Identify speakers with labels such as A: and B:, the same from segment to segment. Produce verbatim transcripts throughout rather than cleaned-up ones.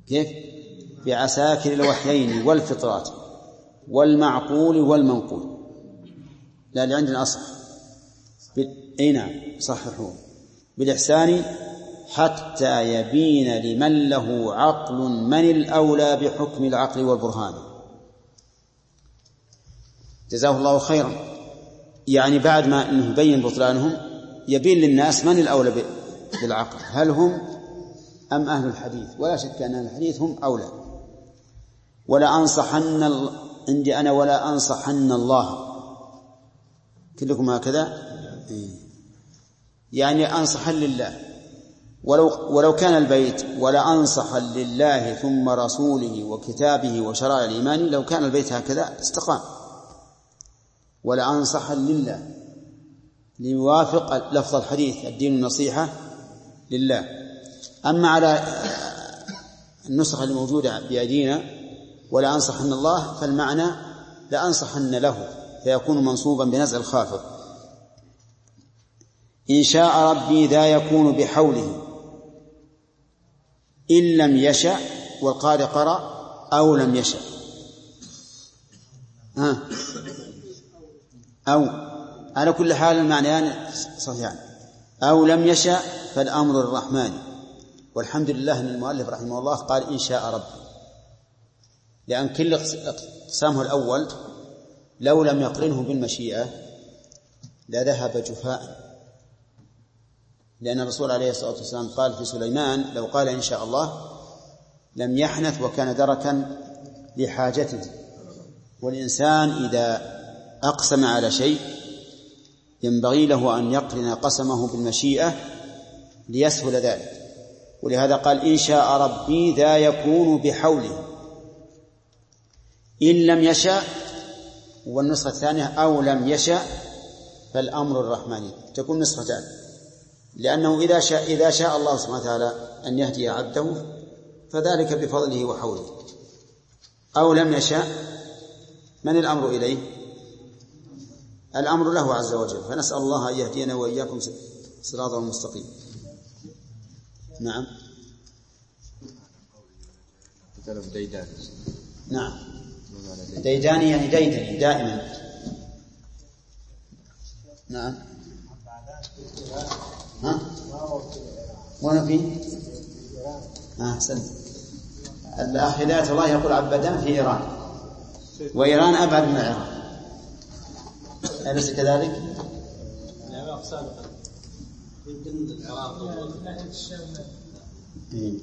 A: كيف؟ بعساكر الوحيين والفطرات والمعقول والمنقول. لا اللي عندنا أصح. أي نعم صححوه. بالإحسان حتى يبين لمن له عقل من الأولى بحكم العقل والبرهان. جزاه الله خيرا. يعني بعد ما أنه يبين بطلانهم يبين للناس من الأولى بالعقل، هل هم أم أهل الحديث؟ ولا شك أن أهل الحديث هم أولى. ولا أنصحن عندي أنا ولا أنصحن الله. كلكم هكذا؟ يعني أنصحا لله. ولو, ولو كان البيت ولا أنصحا لله ثم رسوله وكتابه وشرائع الإيمان، لو كان البيت هكذا استقام. ولا أنصحا لله ليوافق لفظ الحديث الدين النصيحة لله. أما على النسخة الموجودة بأيدينا ولا أنصحن الله فالمعنى لا أنصحن له، فيكون منصوبا بنزع الخافض. إن شاء ربي ذا يكون بحوله إن لم يشأ، والقارئ قرأ أو لم يشأ. ها أو على كل حال المعنيان صحيحان. أو لم يشأ فالأمر الرحمن. والحمد لله أن المؤلف رحمه الله قال إن شاء ربي، لأن كل اقسامه الأول لو لم يقرنه بالمشيئة لذهب جفاء. لأن الرسول عليه الصلاة والسلام قال في سليمان لو قال إن شاء الله لم يحنث وكان دركا لحاجته. والإنسان إذا أقسم على شيء ينبغي له أن يقرن قسمه بالمشيئة ليسهل ذلك. ولهذا قال إن شاء ربي ذا يكون بحوله إن لم يشاء. والنسخة الثانية أو لم يشاء فالأمر الرحمن. تكون نسختان، لأنه إذا شاء, إذا شاء الله سبحانه وتعالى أن يهدي عبده فذلك بفضله وحوله. أو لم يشاء من الأمر إليه؟ الأمر له عز وجل. فنسأل الله أن يهدينا وإياكم صراطا مستقيما. نعم.
B: ديدان.
A: نعم ديداني يعني ديدني دائما. نعم. ها؟ وين في؟ أحسن. الأخ هداية الله يقول عبدان في إيران، وإيران أبعد من العراق، أليس كذلك؟
C: العراق سابقا يمكن العراق
A: إيه.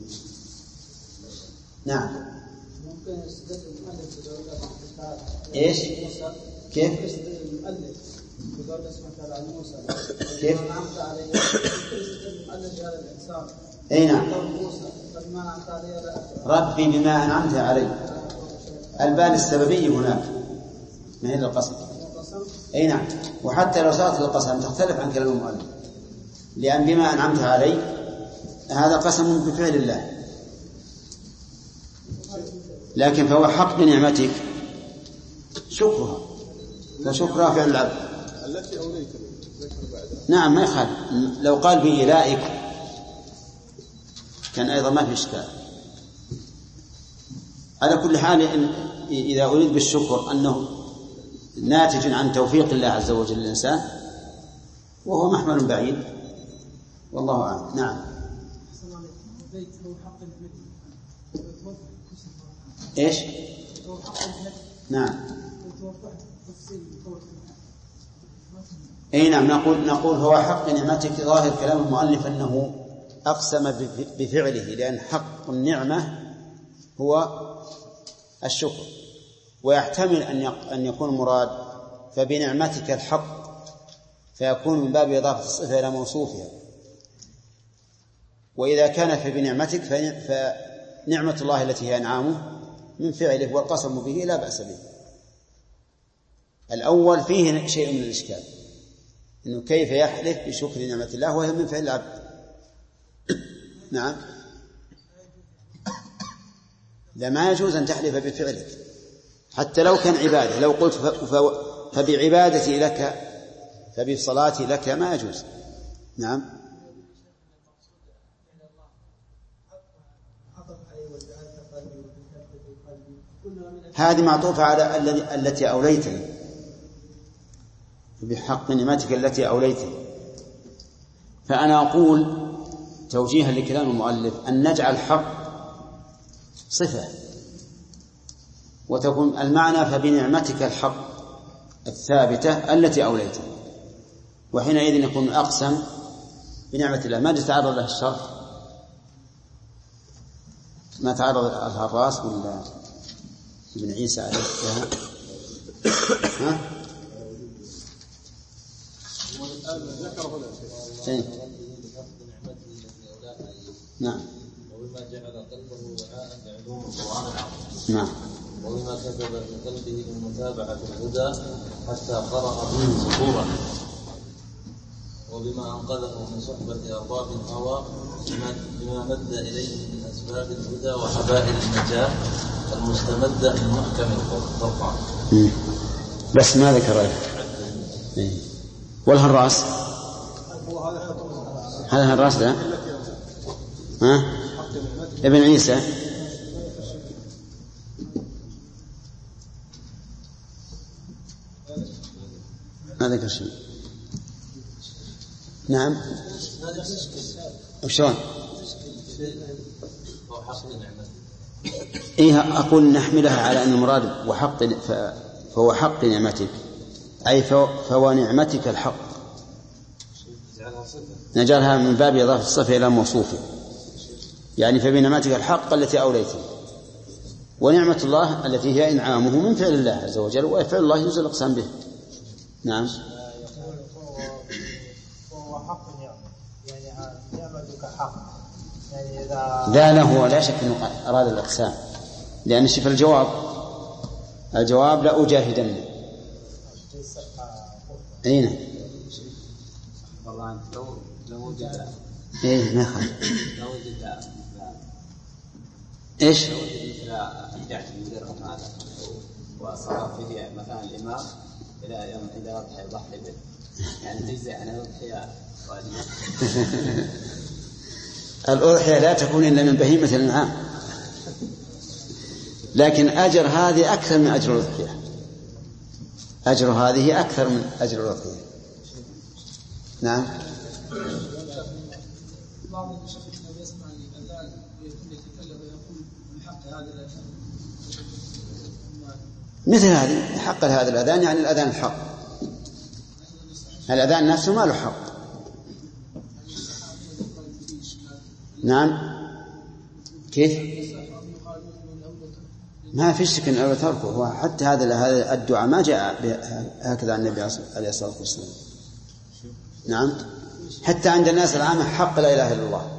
A: نعم.
C: ممكن يستدل المؤلف بدولة
A: إيش؟ كيف؟
C: يستدل المؤلف بدولة اسمه تبع موسى
A: كيف؟
C: أنعمت عليه. يستدل المؤلف بهذا الإنسان.
A: أي نعم.
C: موسى فبما أنعمت عليه
A: ربي بما أنعمت عليه. البال السببي هناك ما هي القسم. أي نعم. وحتى لو صارت القسم تختلف عن كلام المؤلف، لأن بما أنعمت عليه هذا قسم بفعل الله، لكن فهو حق بنعمتك شكرها، فشكرها فعل العبد.
B: التي أوليك
A: نعم ما يخالف. لو قال بإلائك كان أيضا ما في إشكال. على كل حال إذا أريد بالشكر أنه ناتج عن توفيق الله عز وجل للإنسان وهو محمل بعيد والله أعلم. نعم. إيش؟ نعم. أي نعم. نقول نقول هو حق نعمتك. ظاهر كلام المؤلف أنه أقسم بفعله، لأن حق النعمة هو الشكر، ويحتمل أن يكون مراد فبنعمتك الحق، فيكون من باب إضافة الصفة إلى موصوفها. وإذا كان فبنعمتك فنعمة الله التي هي أنعامه من فعله والقسم به لا بأس به. الأول فيه شيء من الإشكال، إنه كيف يحلف بشكر نعمة الله وهي من فعل العبد. نعم. لا ما يجوز أن تحلف بفعلك حتى لو كان عبادة. لو قلت فبعبادتي لك فبصلاتي لك ما يجوز. نعم. هذه معطوفة على الذي التي أوليتني، بحق نعمتك التي أوليتني. فأنا أقول توجيها لكلام المؤلف أن نجعل حق صفة وتكون المعنى فبنعمتك الحق الثابتة التي أوليتني، وحينئذ يكون أقسم بنعمة الله. ما تتعرض له الشرط، ما تعرض الهراس ولا ابن عيسى عليه السلام. ها؟ شيء. نعم.
D: وبما جعل قلبه وعاء لعلوم القرآن العظيم.
A: نعم.
D: وبما كتب في قلبه بمتابعة الهدى حتى قرأ به سطورا. وبما أنقذه من صحبة أرباب الهوى بما مد إليه من أسباب الهدى وحبائل النجاة المستمدة من محكم القرآن.
A: بس ما ذكر إيه. والهراس هذا الراس ده ها ابن عيسى ما ذكر شيء. نعم. وشلون؟ إيه أقول نحملها على أن المراد وحق فهو حق نعمتك، أي فهو نعمتك الحق، نجعلها من باب إضافة الصفة إلى موصوفه، يعني فبنعمتك الحق التي أوليتني. ونعمة الله التي هي إنعامه من فعل الله عز وجل، وفعل الله يجوز الإقسام به. نعم.
E: وهو حق نعمة، يعني نعمتك حق، يعني إذا
A: لا لا هو لا شك أنه أراد الإقسام، لأن شوف الجواب الجواب لا أجاهدن. أين؟
F: والله لو لو وجد
A: إيه ما خل.
F: لو وجد
A: إيش؟
F: لو وجد مثل أبدعت المدرب هذا وصار فيه مثلا الإمام إلى يوم إذا أضحى يضحي به، يعني تجزئ عن الأضحية واجبة.
A: الأضحية لا تكون إلا من بهيمة الأنعام، لكن أجر هذه أكثر من أجر الأضحية، أجر هذه أكثر من أجر الأضحية. نعم.
C: بعض المشايخ يسمع الأذان ويكون يتكلم ويقول بحق هذا الأذان،
A: مثل هذه حق هذا الأذان، يعني الأذان الحق، الأذان نفسه ما له حق. نعم. كيف؟ ما في شك أن تركه، هو حتى هذا الدعاء ما جاء هكذا عن النبي عليه الصلاة والسلام. نعم. حتى عند الناس العامة حق لا إله إلا الله،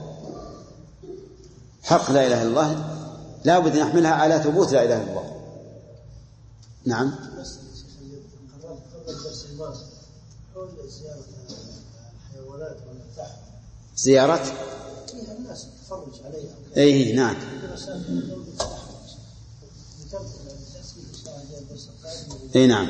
A: حق لا إله إلا الله لا بد أن نحملها على ثبوت لا إله إلا الله. نعم. زيارة
E: الناس تفرج عليها.
A: أيه نعم. أي نعم.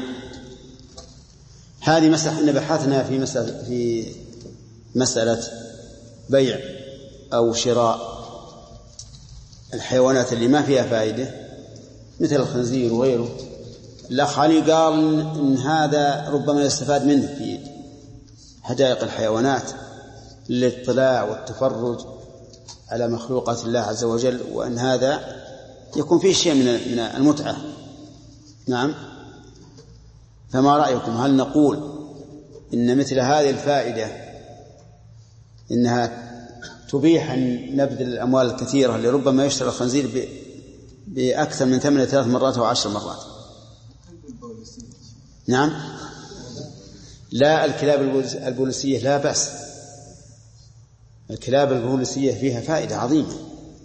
A: هذه مسألة بحثنا في مسألة في مسألة بيع أو شراء الحيوانات اللي ما فيها فائدة مثل الخنزير وغيره. الأخ علي قال إن هذا ربما يستفاد منه في حدائق الحيوانات للاطلاع والتفرج على مخلوقات الله عز وجل، وأن هذا يكون فيه شيء من المتعة. نعم. فما رأيكم؟ هل نقول إن مثل هذه الفائدة إنها تبيح أن نبذل الأموال الكثيرة اللي ربما يشترى الخنزير بأكثر من ثمن ثلاث مرات أو عشر مرات؟ نعم. لا الكلاب البوليسية لا بأس، الكلاب البوليسية فيها فائدة عظيمة.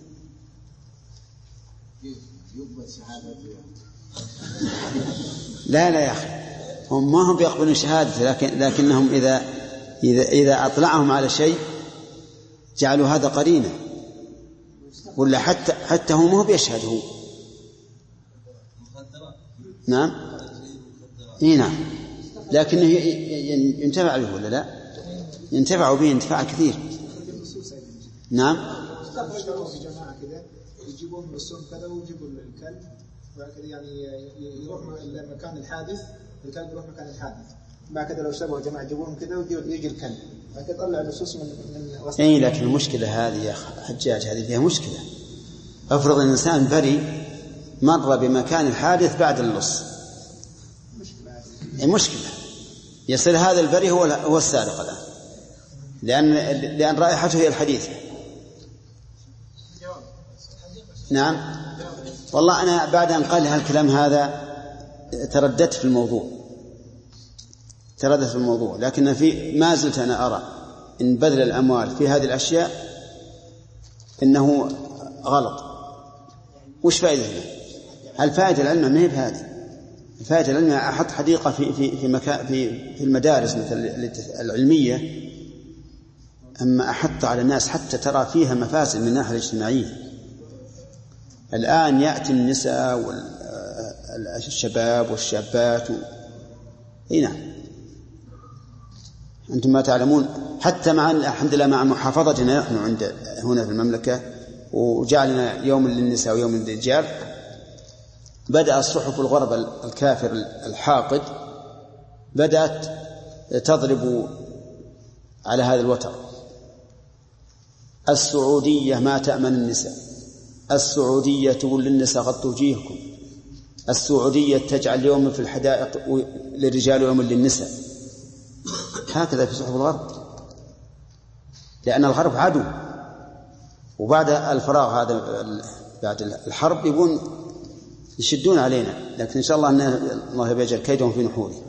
A: لا لا يا أخي، هم ما هم بيقبلون شهادة، لكن لكنهم إذا إذا إذا أطلعهم على شيء جعلوا هذا قرينة، ولا حتى حتى هم هو بيشهد هو. نعم. إيه نعم. لكنه ينتفع به ولا لا؟ ينتفع به انتفاع كثير. نعم.
C: يجيبون من السوم كذا ويجيبوا الكلب وهكذا، يعني يروح مكان الحادث، الكلب يروح مكان الحادث، ما كذا لو سبوا جماعة يجيبون كذا ويجي الكلب هكذا طلع النصوص من من وسط.
A: اي لكن المشكلة هذه يا حجاج، هذه فيها مشكلة. افرض الانسان بري مر بمكان الحادث بعد اللص، مشكلة يصير هذا البري هو هو السارق الآن، لأن لأن رائحته هي الحديثة. نعم والله أنا بعد أن قال هالكلام هذا ترددت في الموضوع ترددت في الموضوع لكن في ما زلت أنا أرى إن بذل الأموال في هذه الأشياء إنه غلط. وش فائدة؟ الفائدة العلمية ما هي بهذه. الفائدة العلمية أحط حديقة في في في مكان في في المدارس مثل العلمية، أما أحط على الناس حتى ترى فيها مفاسد من الناحية الاجتماعية. الآن يأتي النساء والشباب والشابات و... هنا أنتم ما تعلمون حتى مع الحمد لله مع محافظتنا نحن عند هنا في المملكة وجعلنا يوم للنساء ويوم للرجال، بدأ الصحف الغرب الكافر الحاقد بدأت تضرب على هذا الوتر. السعودية ما تأمن النساء، السعودية تقول للنساء غطوا وجيهكم، السعودية تجعل يوم في الحدائق للرجال ويوم للنساء. هكذا في صحف الغرب، لأن الغرب عدو، وبعد الفراغ هذا بعد الحرب يبون يشدون علينا، لكن إن شاء الله أن الله يجعل كيدهم في نحوره.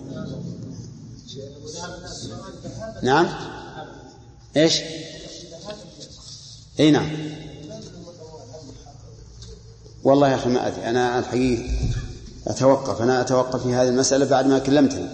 A: نعم إيش أي نعم والله يا أخي ما أدري، أنا الحقيقة أتوقف أنا أتوقف في هذه المسألة بعد ما كلمتني،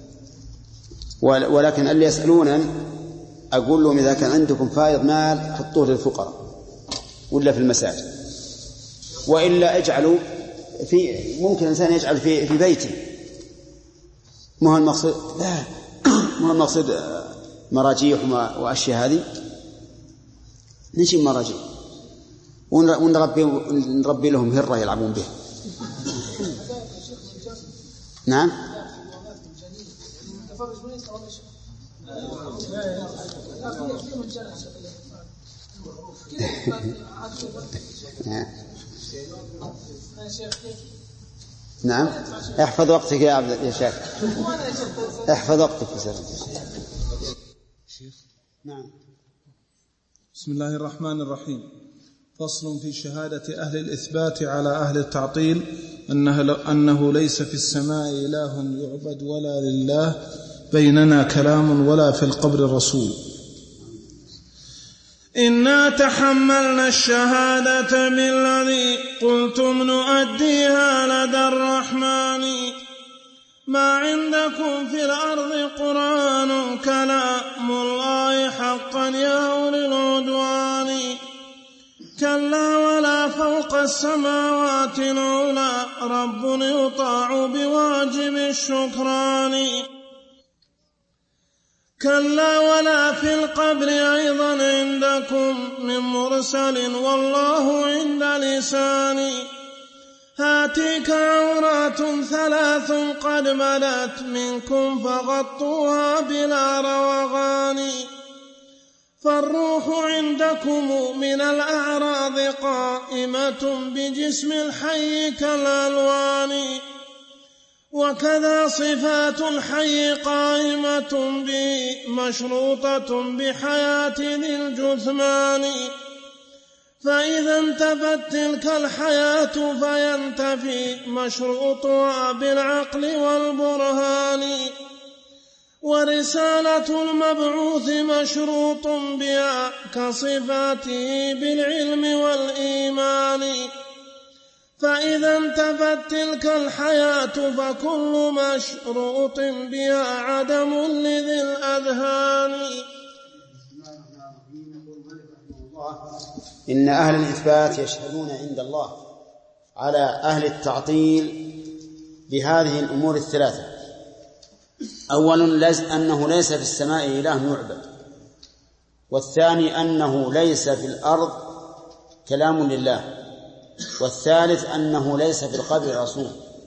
A: ولكن اللي يسألون أقول لهم إذا كان عندكم فائض مال حطوه للفقراء ولا في المساجد، وإلا اجعلوا في ممكن إنسان يجعل في في بيته. ما هو المقصود لا ما هو المقصود مراجيح وأشياء هذه نجيب مراجيح ونربي نربي لهم هرة يلعبون به. نعم نعم احفظ وقتك يا عبد يا شيخ، احفظ وقتك يا شيخ. نعم.
G: بسم الله الرحمن الرحيم. فصل في شهادة أهل الإثبات على أهل التعطيل أنه, أنه ليس في السماء إله يعبد ولا لله بيننا كلام ولا في القبر الرسول. إنا تحملنا الشهادة بالذي قلتم نؤديها لدى الرحمن. ما عندكم في الأرض قرآن كلام الله حقا يا أولي العدوان. كلا ولا فوق السماوات العلى رب يطاع بواجب الشكران. كلا ولا في القبر أيضا عندكم من مرسل والله عند لساني. هاتيك عورات ثلاث قد ملت منكم فغطوها بلا روغان. فالروح عندكم من الأعراض قائمة بجسم الحي كالألوان. وكذا صفات الحي قائمة به مشروطة بحياة ذي الجثمان. فإذا انتفت تلك الحياة فينتفي مشروطها بالعقل والبرهان. ورسالة المبعوث مشروط بها كصفاته بالعلم والإيمان. فإذا انتفت تلك الحياة فكل مشروط بها عدم لذي الأذهان.
A: إن أهل الإثبات يشهدون عند الله على أهل التعطيل بهذه الأمور الثلاثة. أولا أنه ليس في السماء إله يعبد، والثاني أنه ليس في الأرض كلام لله، والثالث أنه ليس في القبر رسول.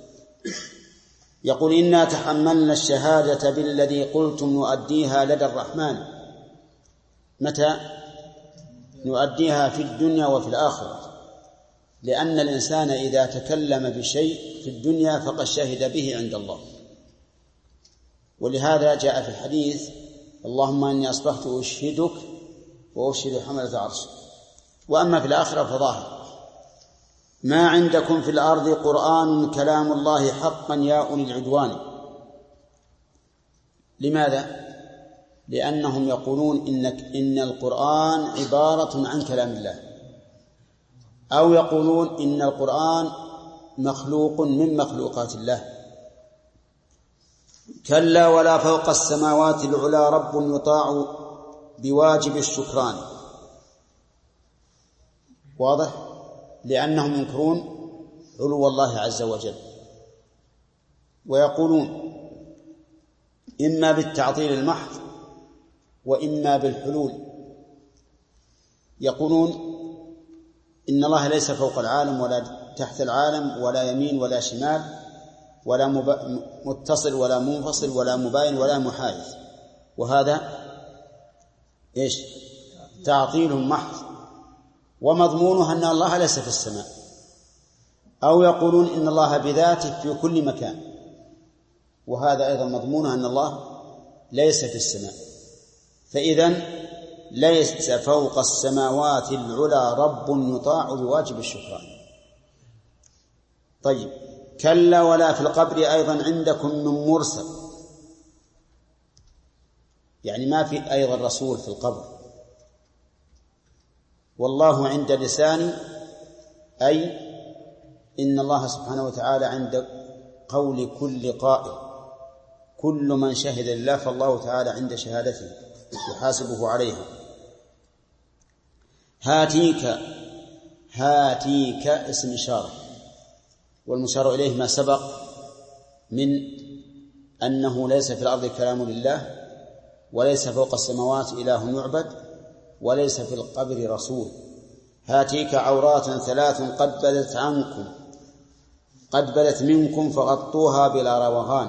A: يقول إنا تحملنا الشهادة بالذي قلتم نؤديها لدى الرحمن. متى؟ نؤديها في الدنيا وفي الآخرة، لأن الإنسان إذا تكلم بشيء في الدنيا فقد شهد به عند الله. ولهذا جاء في الحديث اللهم إني أصبحت أشهدك وأشهد حملة عرشك. وأما في الآخرة فظاهر ما عندكم في الأرض قرآن كلام الله حقا يا أولي العدوان. لماذا؟ لأنهم يقولون إنك إن القرآن عبارة عن كلام الله، أو يقولون إن القرآن مخلوق من مخلوقات الله. كلا ولا فوق السماوات العلى رب يطاع بواجب الشكران. واضح؟ لأنهم ينكرون علو الله عز وجل، ويقولون إما بالتعطيل المحض وإما بالحلول. يقولون إن الله ليس فوق العالم ولا تحت العالم ولا يمين ولا شمال ولا متصل ولا منفصل ولا مباين ولا محايد، وهذا إيش؟ تعطيل محض، ومضمونه أن الله ليس في السماء. أو يقولون إن الله بذاته في كل مكان، وهذا أيضا مضمونه أن الله ليس في السماء. فإذن ليس فوق السماوات العلى رب يطاع بواجب الشكران. طيب، كلا ولا في القبر أيضا عندكم من مرسل، يعني ما في أيضا رسول في القبر. والله عند لساني، أي إن الله سبحانه وتعالى عند قول كل قائل، كل من شهد لله فالله تعالى عند شهادته يحاسبه عليها. هاتيك، هاتيك اسم إشارة، والمشار إليه ما سبق من أنه ليس في الأرض كلام لله، وليس فوق السماوات إله يعبد، وليس في القبر رسول. هاتيك عورات ثلاث قد بدت عنكم قد بدت منكم فغطوها بلا روغان،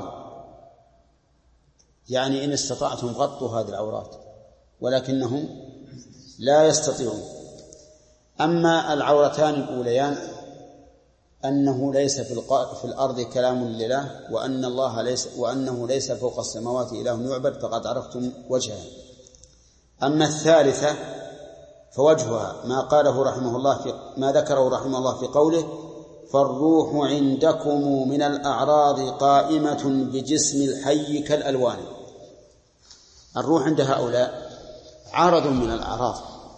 A: يعني إن استطعتم غطوا هذه العورات، ولكنهم لا يستطيعون. أما العورتان الأوليان أنه ليس في الأرض كلام لله، وأن الله ليس وأنه ليس فوق السماوات إله يعبد، فقد عرفتم وجهها. أما الثالثة فوجهها ما قاله رحمه الله في ما ذكره رحمه الله في قوله فالروح عندكم من الأعراض قائمة بجسم الحي كالألوان. الروح عند هؤلاء عرض من الأعراض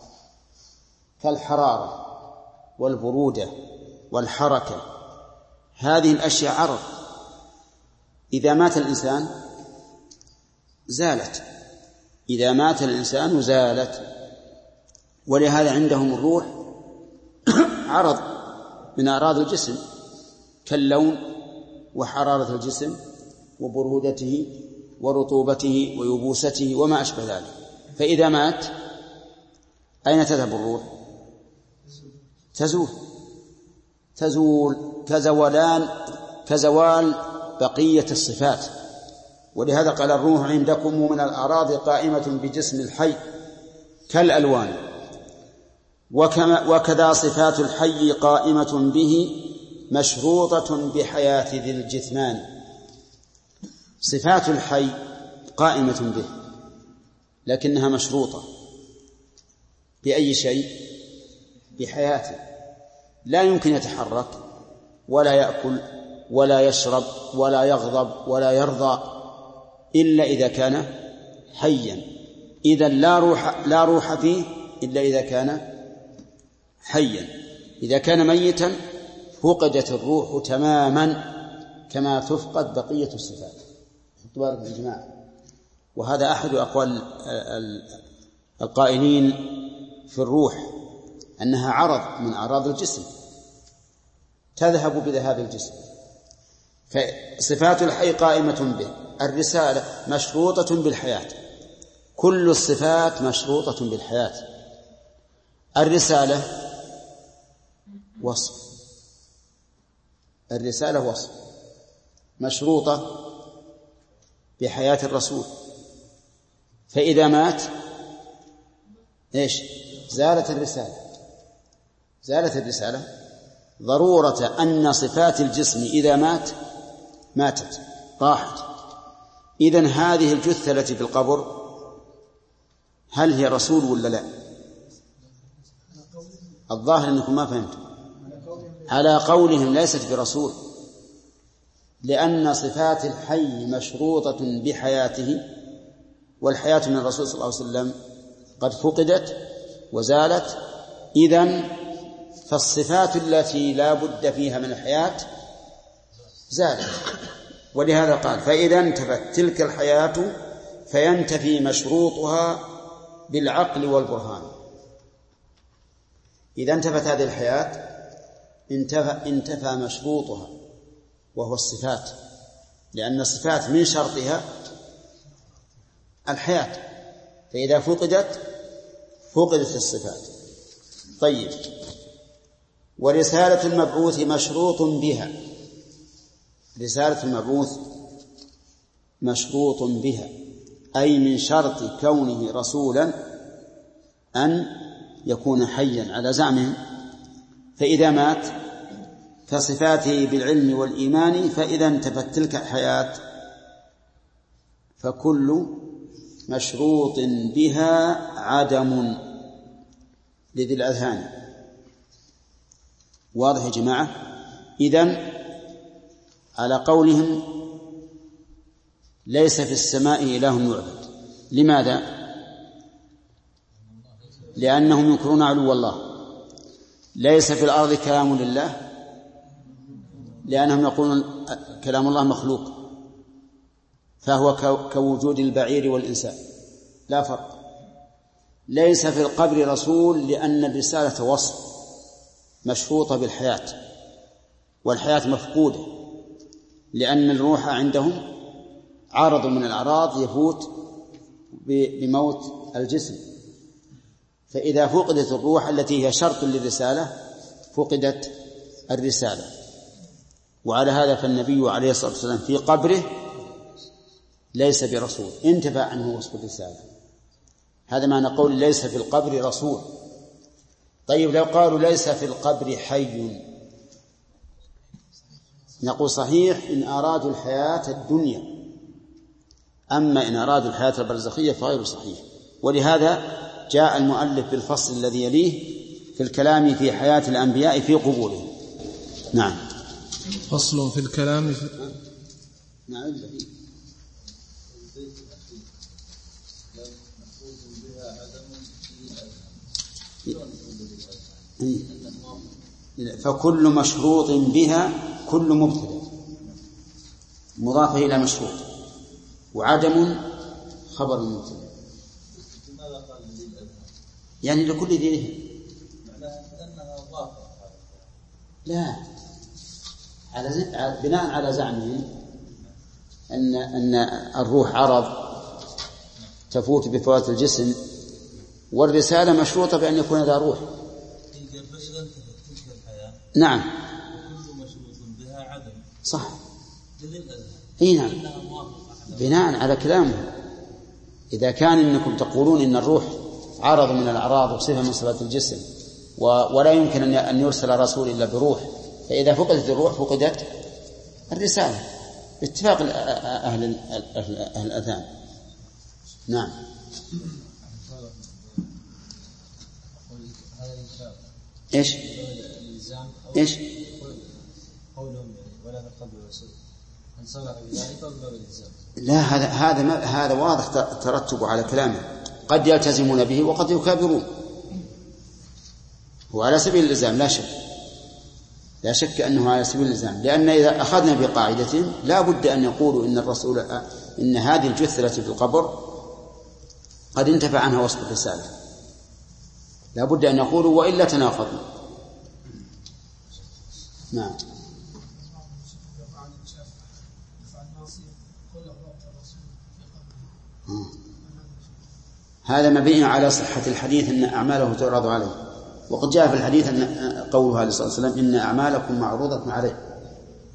A: كالحرارة والبرودة والحركة، هذه الأشياء عرض، إذا مات الإنسان زالت، إذا مات الإنسان زالت. ولهذا عندهم الروح عرض من أعراض الجسم كاللون وحرارة الجسم وبرودته ورطوبته ويبوسته وما أشبه ذلك. فإذا مات أين تذهب الروح؟ تزول تزول كزولان كزوال بقية الصفات. ولهذا قال الروح عندكم من الأعراض قائمة بجسم الحي كالألوان. وكما وكذا صفات الحي قائمة به مشروطة بحياة ذي الجثمان. صفات الحي قائمة به لكنها مشروطة بأي شيء؟ بحياته، لا يمكن يتحرك ولا يأكل ولا يشرب ولا يغضب ولا يرضى إلا إذا كان حيا. إذن لا روح لا روح فيه إلا إذا كان حيا. إذا كان ميتا فقدت الروح تماما كما تفقد بقية الصفات. تبارك الجماعة. وهذا أحد أقوال القائلين في الروح أنها عرض من أعراض الجسم تذهب بذهاب الجسم. فصفات الحي قائمة به. الرسالة مشروطة بالحياة، كل الصفات مشروطة بالحياة. الرسالة وصف الرسالة وصف مشروطة بحياة الرسول، فإذا مات إيش؟ زالت الرسالة زالت الرسالة ضرورة أن صفات الجسم إذا مات ماتت راحت. إذن هذه الجثة التي في القبر هل هي رسول ولا لا؟ الظاهر أنكم ما فهمتم. على قولهم ليست برسول، لأن صفات الحي مشروطة بحياته، والحياة من الرسول صلى الله عليه وسلم قد فقدت وزالت. إذن فالصفات التي لا بد فيها من الحياة زالت، ولهذا قال فإذا انتفت تلك الحياة فينتفي مشروطها بالعقل والبرهان. إذا انتفت هذه الحياة انتفى, انتفى مشروطها وهو الصفات، لأن الصفات من شرطها الحياة، فإذا فقدت فقدت الصفات. طيب، ورسالة المبعوث مشروط بها، رسالة المبعوث مشروط بها أي من شرط كونه رسولا أن يكون حيا على زعمهم، فإذا مات فصفاته بالعلم والإيمان، فإذا انتفت تلك الحياة فكل مشروط بها عدم لذي الأذهان. واضح يا جماعة؟ إذن على قولهم ليس في السماء إله يعبد. لماذا؟ لأنهم ينكرون علو الله. ليس في الأرض كلام لله، لأنهم يقولون كلام الله مخلوق، فهو كوجود البعير والإنسان لا فرق. ليس في القبر رسول، لأن الرسالة وصف مشروطة بالحياة، والحياة مفقودة، لأن الروح عندهم عارض من الأعراض يفوت بموت الجسم، فإذا فقدت الروح التي هي شرط للرسالة فقدت الرسالة. وعلى هذا فالنبي عليه الصلاة والسلام في قبره ليس برسول، انتفى عنه وصف الرسالة. هذا معنى قول ليس في القبر رسول. طيب، لو قالوا ليس في القبر حي، نقول صحيح إن أرادوا الحياة الدنيا، أما إن أرادوا الحياة البرزخية فغير صحيح. ولهذا جاء المؤلف بالفصل الذي يليه في الكلام في حياة الأنبياء في قبورهم. نعم.
G: فصل في الكلام في...
A: نعم. فكل مشروط بها كل مبتدأ مضاف إلى مشروط، وعدم خبر مبتدأ، يعني لكل ذي لا على ز... بناء على زعمهم أن أن الروح عرض تفوت بفوات الجسم، والرسالة مشروطة بأن يكون ذا روح. نعم.
D: كل مشروط بها عدم.
A: صح. اي نعم، بناء على كلامه. إذا كان إنكم تقولون إن الروح عرض من الأعراض وصفة من صفات الجسم ولا يمكن أن يرسل رسول إلا بروح، فإذا فقدت الروح فقدت الرسالة باتفاق أهل أهل الأذهان. نعم. إيش؟ إيش؟
E: قولهم ولا تقبل الرسول أن صرح بذلك أو باب الإلزام؟
A: لا، هذا هذا هذا واضح ترتب على كلامه. قد يلتزمون به وقد يكابرون، هو على سبيل الإلزام لا شك، لا شك أنه على سبيل الإلزام، لأن إذا أخذنا بقاعدتهم لا بد أن يقولوا إن الرسول إن هذه الجثة التي في القبر قد انتفى عنها وصف الرسالة، لا بد أن يقولوا، وإلا تناقضوا. نعم. هذا مبني على صحة الحديث أن أعماله تعرض عليه، وقد جاء في الحديث أن قوله عليه الصلاة والسلام إن أعمالكم معروضة عليه،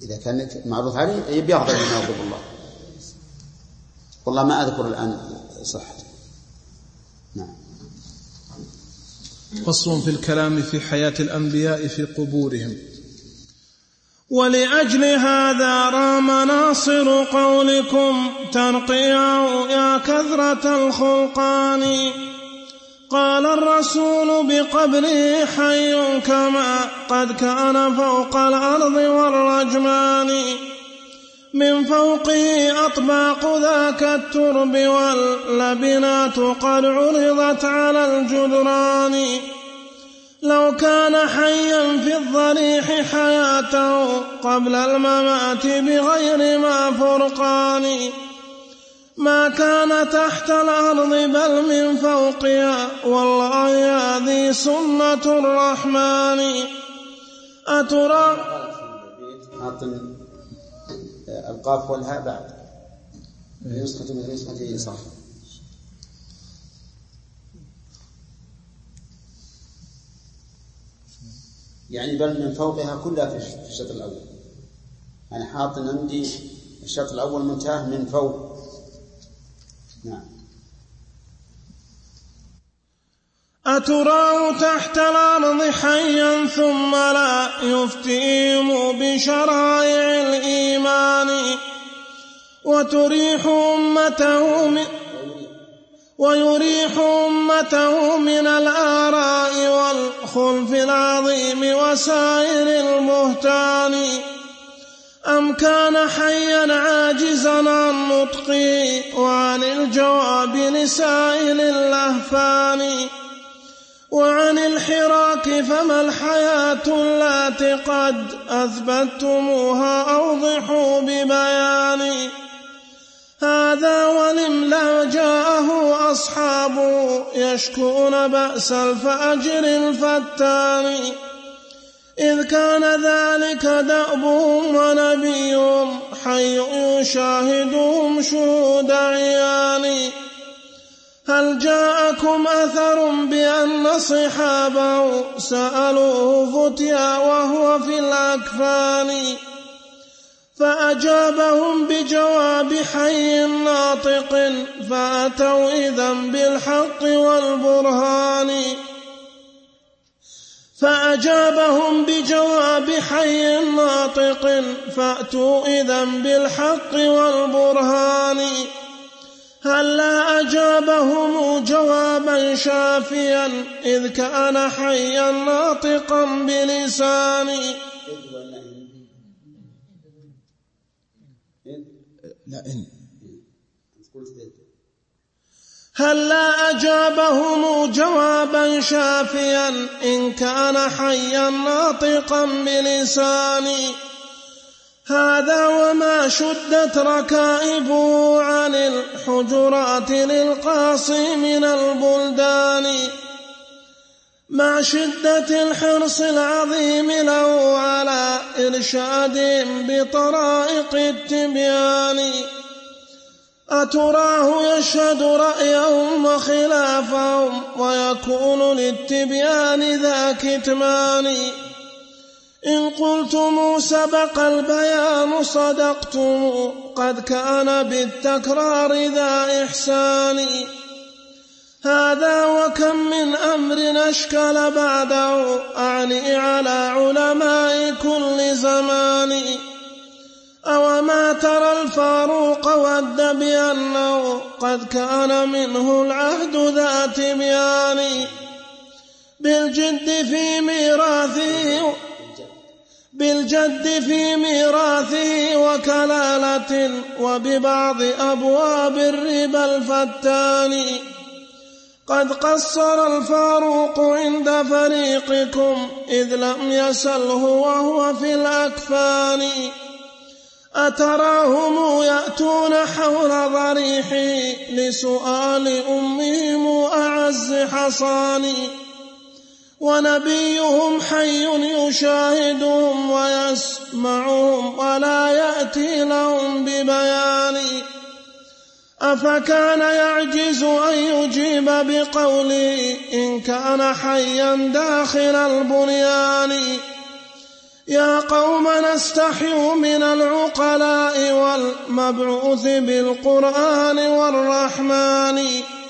A: إذا كان معروض عليه يبي يغضب ما يغضب الله. والله ما أذكر الآن صحته. نعم.
G: فصل في الكلام في حياة الأنبياء في قبورهم. ولأجل هذا رام ناصر قولكم تنقياه يا كثرة الخلقان. قال الرسول بقبره حي كما قد كان فوق الأرض والرجمان. من فوقه أطباق ذاك الترب واللبنات قد عرضت على الجدران. لو كان حيا في الضريح حياته قبل الممات بغير ما فرقان. ما كان تحت الأرض بل من فوقها والله هذه سنة الرحمن. أترى
A: القاف والهاء بعد نسخة من نسخة صح. يعني بل من فوقها كلها في الشطر الأول. يعني حاط عندي الشطر الأول منتهى من فوق. نعم.
G: أتراه تحت الأرض حيا ثم لا يفتئم بشرائع الإيمان. وتريح أمته من ويريح أمته من الآراء والخلف العظيم وسائر المهتان. أم كان حيا عاجزا عن نطقه وعن الجواب لسائل اللهفان وعن الحراك. فما الحياة التي قد أثبتموها أوضحوا ببيان. هذا ولملا جاءه أصحابه يشكون بأس الفأجر الفتان. إذ كان ذلك دأبهم ونبيهم حي يشاهدهم شهود عيان. هل جاءكم أثر بأن صحابه سألوه فتيا وهو في الأكفان فأجابهم بجواب حي ناطق فأتوا إذن بالحق والبرهان فأجابهم بجواب حي ناطق فأتوا إذن بالحق والبرهان. هل لا أجابهم جوابا شافيا إذ كان حيا ناطقا بلساني.
A: لا إن
G: هل لا أجابهم جوابا شافيا إن كان حيا ناطقا بلساني. هذا وما شدت ركائبه عن الحجرات للقاصي من البلدان مع شدة الحرص العظيم له على إرشادهم بطرائق التبيان. أتراه يشهد رأيهم وخلافهم ويكون للتبيان ذا كتمان. إن قلتم سبق البيان صدقتم قد كان بالتكرار ذا إحسان. هذا وكم من أمر أشكل بعده أعني على علماء كل زمان. أو ما ترى الفاروق ود بأنه قد كان منه العهد ذا تبيان بالجد في ميراثه بالجد في ميراثه وكلالة وببعض أبواب الربا الفتان. قد قصر الفاروق عند فريقكم إذ لم يسله وهو في الأكفان. أتراهم يأتون حول ضريحه لسؤال أمهم أعز حصان. ونبيهم حي يشاهدهم ويسمعهم ولا يأتي لهم ببيان. أفكان يعجز أن يجيب بقوله إن كان حيا داخل البنيان. يا قوم نستحي من العقلاء والمبعوث بالقرآن والرحمن،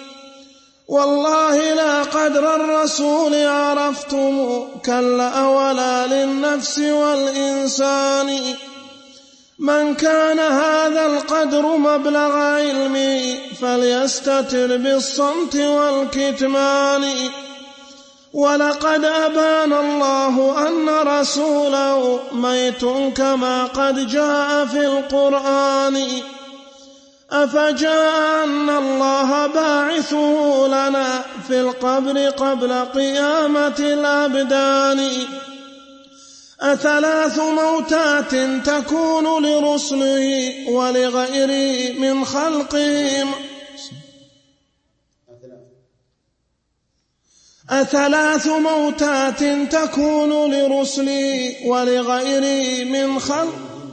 G: والله لا قدر الرسول عرفتم كلا ولا للنفس والإنسان. من كان هذا القدر مبلغ علمي فليستتر بالصمت والكتمان، ولقد أبان الله أن رسوله ميت كما قد جاء في القرآن، أفجاء أن الله باعثه لنا في القبر قبل قيامة الأبدان. أثلاث موتات تكون لرسله ولغيره من خلقهم أثلاث موتات تكون لرسله ولغيره من خلق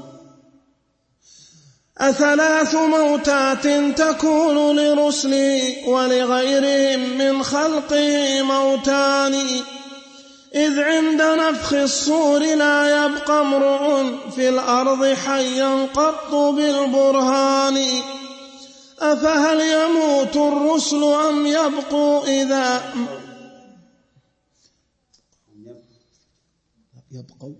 G: أثلاث موتات تكون لرسله ولغيرهم من خلقه موتان، إذ عند نفخ الصور لا يبقى امرؤ في الأرض حيا قط بالبرهان. أفهل يموت الرسل أم يبقوا إذا يبقوا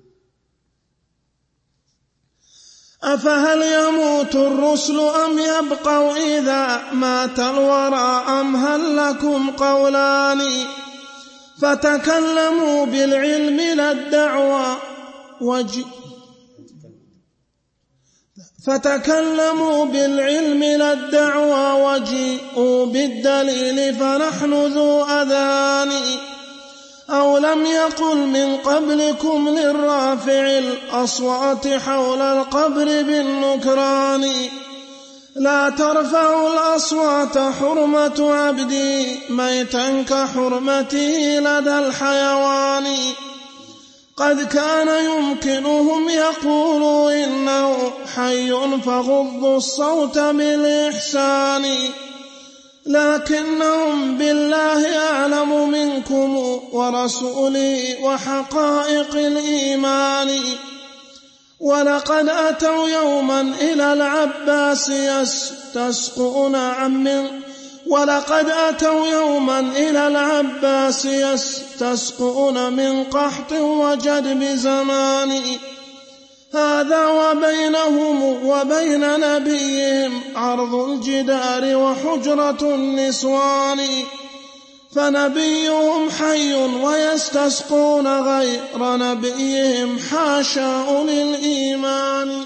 G: أفهل يموت الرسل أم يبقوا إذا مات الورى أم هل لكم قولان؟ فتكلموا بالعلم لا الدعوى وجي فتكلموا بالعلم لا الدعوى وجيئوا بالدليل فنحن ذو أذان. أو لم يقل من قبلكم للرافع الأصوات حول القبر بالنكران، لا ترفعوا الأصوات حرمة عبدي ميتا كحرمته لدى الحيوان. قد كان يمكنهم يقولوا إنه حي فغضوا الصوت بالإحسان، لكنهم بالله أعلم منكم ورسوله وحقائق الإيمان. ولقد أتوا يوما إلى العباس يستسقون عن ولقد أتوا يوما إلى العباس يستسقون من قحط وجدب زمان، هذا وبينهم وبين نبيهم عرض الجدار وحجرة النسوان، فنبيهم حي ويستسقون غير نبيهم حاشا للإيمان.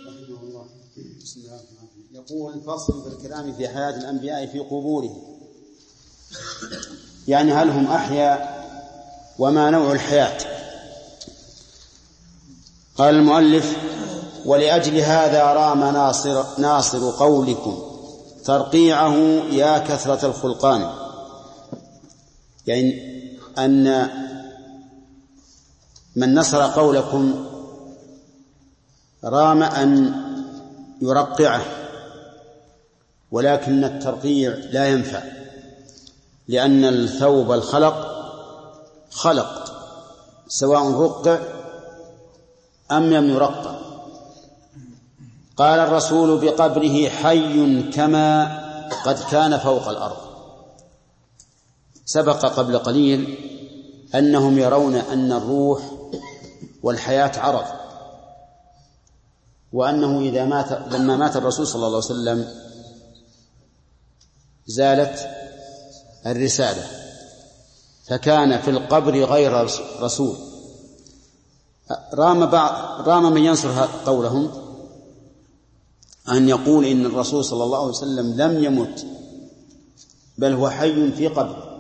A: يقول فصل في الكلام في حياة الأنبياء في قبورهم، يعني هل هم أحياء وما نوع الحياة؟ قال المؤلف: ولأجل هذا رام ناصر, ناصر قولكم ترقيعه يا كثرة الخلقان، يعني أن من نصر قولكم رام أن يرقعه، ولكن الترقيع لا ينفع، لأن الثوب الخلق خلق سواء رقع أم لم يرقع. قال الرسول بقبره حي كما قد كان فوق الأرض. سبق قبل قليل أنهم يرون أن الروح والحياة عرض، وأنه إذا مات لما مات الرسول صلى الله عليه وسلم زالت الرسالة، فكان في القبر غير رسول. رام, بعض رام من ينصر قولهم أن يقول إن الرسول صلى الله عليه وسلم لم يمت بل هو حي في قبره،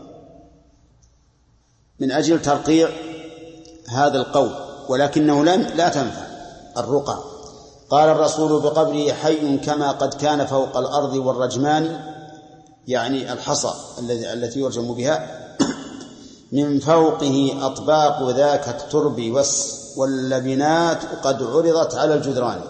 A: من أجل ترقيع هذا القول، ولكنه لا تنفع الرقى. قال الرسول بقبره حي كما قد كان فوق الأرض والرجمان، يعني الحصى التي يرجم بها، من فوقه أطباق ذاك الترب واللبنات قد عرضت على الجدران،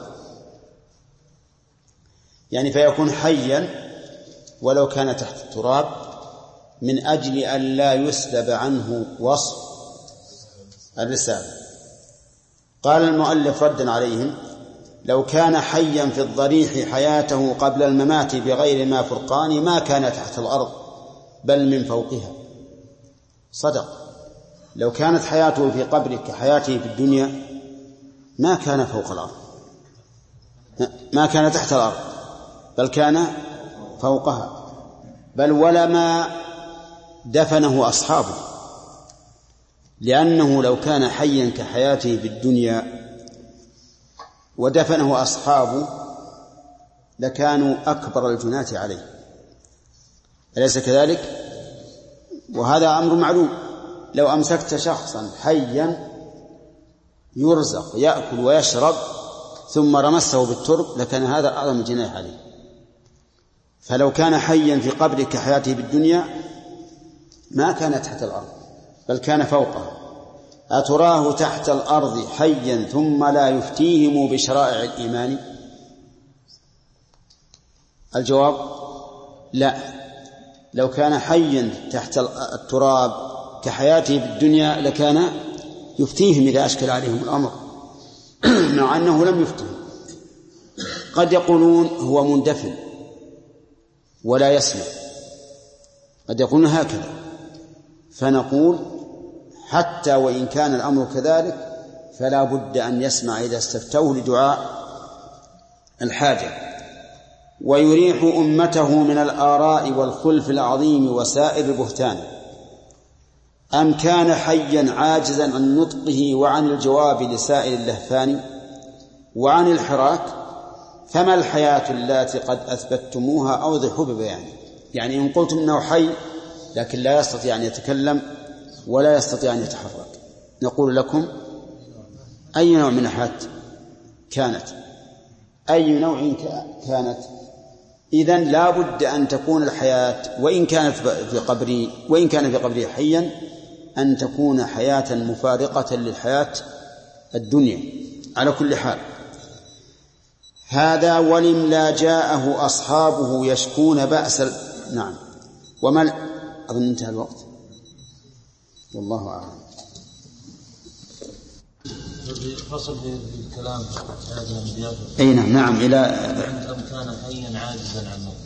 A: يعني فيكون حيا ولو كان تحت التراب، من أجل أن لا يسلب عنه وصف الرسالة. قال المؤلف ردا عليهم: لو كان حيا في الضريح حياته قبل الممات بغير ما فرقان ما كان تحت الأرض بل من فوقها. صدق، لو كانت حياته في قبره كحياته في الدنيا ما كان فوق الأرض، ما كان تحت الأرض بل كان فوقها، بل ولما دفنه أصحابه، لأنه لو كان حيا كحياته في الدنيا ودفنه أصحابه لكانوا أكبر الجناة عليه، أليس كذلك؟ وهذا أمر معلوم، لو أمسكت شخصا حيا يرزق يأكل ويشرب ثم رمسه بالترب لكان هذا أعظم الجناح عليه. فلو كان حيا في قبره كحياته بالدنيا ما كان تحت الأرض بل كان فوقها. أتراه تحت الأرض حيا ثم لا يفتيهم بشرائع الإيمان؟ الجواب لا، لو كان حيا تحت التراب كحياته بالدنيا لكان يفتيهم إذا أشكل عليهم الأمر مع أنه لم يفتهم. قد يقولون هو مندفن ولا يسمع، قد يقولون هكذا، فنقول حتى وإن كان الأمر كذلك فلا بد أن يسمع إذا استفتوه لدعاء الحاجة. ويريح أمته من الآراء والخلف العظيم وسائر البهتان. أم كان حيا عاجزا عن نطقه وعن الجواب لسائر اللهفان وعن الحراك؟ فما الحياة التي قد أثبتموها أوضحوا ببيان. يعني إن قلتم أنه حي لكن لا يستطيع أن يتكلم ولا يستطيع أن يتحرك، نقول لكم أي نوع من الحياة كانت؟ أي نوع كانت؟ إذن لا بد أن تكون الحياة وإن كانت في قبري وإن كان في قبري حيا أن تكون حياة مفارقة للحياة الدنيا على كل حال. هذا ولم لا جاءه أصحابه يشكون بأس ال... نعم. وما أظن انتهى الوقت والله أعلم.
D: فصل في الكلام هذا الانبياء.
A: أي نعم نعم إلى
D: أم كان حيا عاجزا عن نطقه.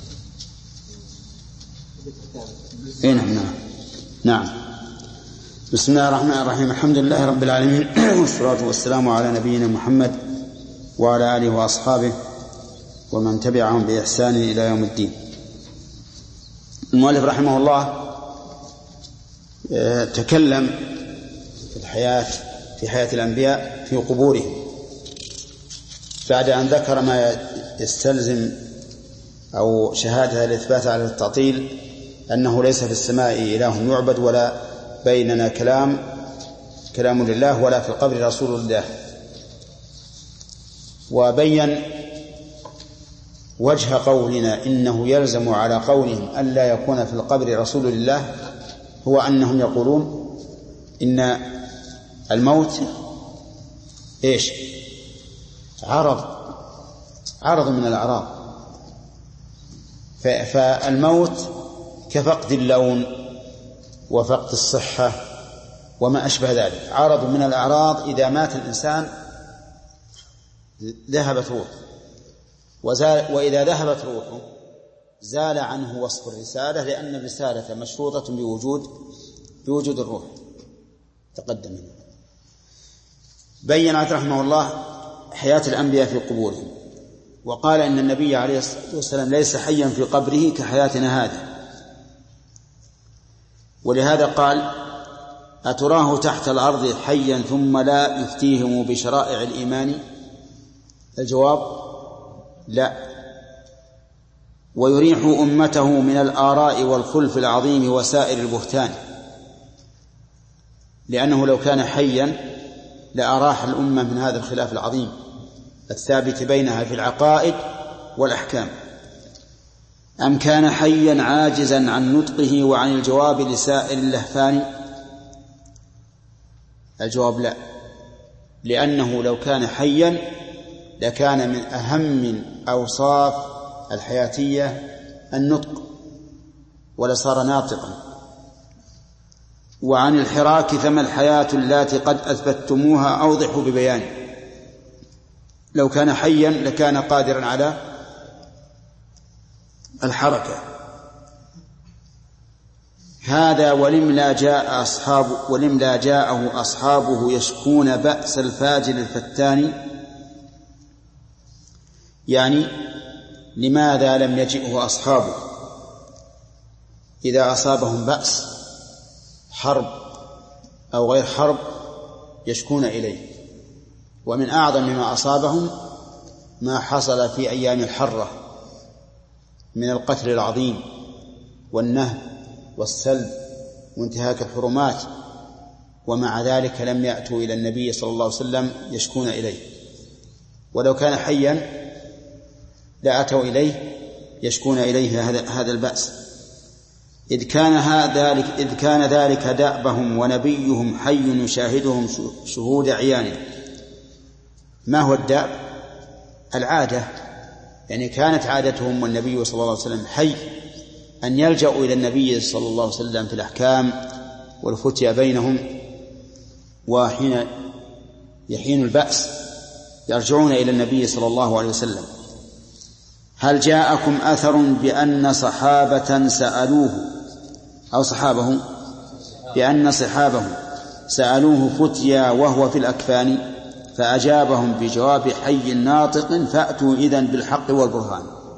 A: أي نعم نعم نعم. بسم الله الرحمن الرحيم. الحمد لله رب العالمين والصلاة والسلام على نبينا محمد وعلى آله وأصحابه ومن تبعهم بإحسان إلى يوم الدين. المؤلف رحمه الله تكلم في الحياة في حياة الأنبياء في قبورهم بعد أن ذكر ما يستلزم أو شهادة الإثبات على التعطيل أنه ليس في السماء إله يعبد ولا بيننا كلام كلام لله ولا في القبر رسول الله. وبين وجه قولنا إنه يلزم على قولهم أن لا يكون في القبر رسول الله هو أنهم يقولون إن الموت إيش؟ عرض عرض من الأعراض، فالموت كفقد اللون وفقد الصحة وما أشبه ذلك، عرض من الأعراض. إذا مات الإنسان ذهبت روحه، وإذا ذهبت روحه زال عنه وصف الرسالة، لأن الرسالة مشروطة بوجود بوجود الروح. تقدم. بيّنت رحمه الله حياة الأنبياء في قبورهم، وقال إن النبي عليه الصلاة والسلام ليس حيا في قبره كحياتنا هذه، ولهذا قال أتراه تحت الأرض حيا ثم لا يفتيهم بشرائع الإيمان؟ الجواب لا. ويريح أمته من الآراء والخلف العظيم وسائر البهتان، لأنه لو كان حيا لأراح الأمة من هذا الخلاف العظيم الثابت بينها في العقائد والأحكام. أم كان حيا عاجزا عن نطقه وعن الجواب لسائر اللهفان؟ الجواب لا، لأنه لو كان حيا لكان من أهم أوصاف الحياتية النطق ولصار ناطقا. وعن الحراك فما الحياة التي قد أثبتموها أوضحوا ببيان. لو كان حيا لكان قادرا على الحركة. هذا ولم لا جاء أصحاب ولم لا جاءه أصحابه يشكون بأس الفاجر الفتان، يعني لماذا لم يجئه أصحابه إذا أصابهم بأس حرب أو غير حرب يشكون إليه؟ ومن أعظم ما أصابهم ما حصل في أيام الحرة من القتل العظيم والنهب والسلب وانتهاك الحرمات، ومع ذلك لم يأتوا إلى النبي صلى الله عليه وسلم يشكون إليه. ولو كان حيا لأتوا إليه يشكون إليه هذا البأس، إذ كان ذلك إذ كان ذلك دأبهم ونبيهم حي يشاهدهم شهود عيانه. ما هو الدأب؟ العادة، يعني كانت عادتهم والنبي صلى الله عليه وسلم حي أن يلجأوا إلى النبي صلى الله عليه وسلم في الأحكام والفتيا بينهم، وحين يحين البأس يرجعون إلى النبي صلى الله عليه وسلم. هل جاءكم أثر بأن صحابة سألوه أو صحابه بأن صحابه سألوه فتيا وهو في الأكفان فأجابهم بجواب حي ناطق فأتوا إذن بالحق والبرهان؟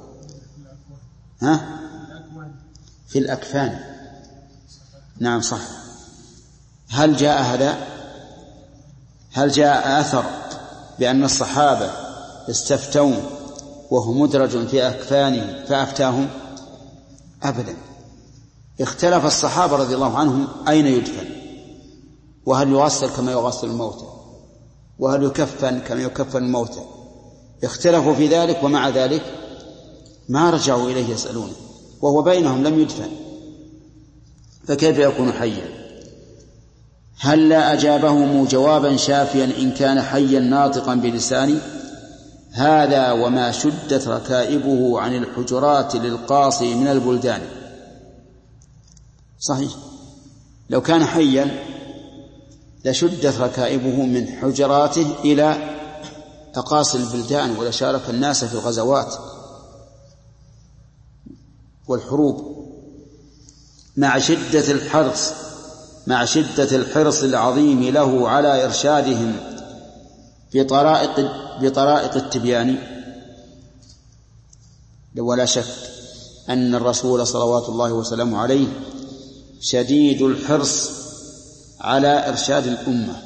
A: ها؟ في الأكفان، نعم صح. هل جاء هذا؟ هل جاء أثر بأن الصحابة استفتون وهو مدرج في أكفانه فأفتاهم؟ أبدا. اختلف الصحابة رضي الله عنهم أين يدفن، وهل يغسل كما يغسل الموتى، وهل يكفن كما يكفن الموتى، اختلفوا في ذلك، ومع ذلك ما رجعوا إليه يسألونه وهو بينهم لم يدفن، فكيف يكون حيا؟ هل لا أجابهم جوابا شافيا إن كان حيا ناطقا بلسانه؟ هذا وما شدت ركائبه عن الحجرات للقاصي من البلدان. صحيح، لو كان حيا لشدت ركائبه من حجراته إلى أقاصي البلدان ولشارك الناس في الغزوات والحروب، مع شدة الحرص مع شدة الحرص العظيم له على إرشادهم بطرائق بطرائق التبيان. ولا شك أن الرسول صلوات الله وسلامه عليه شديد الحرص على إرشاد الأمة،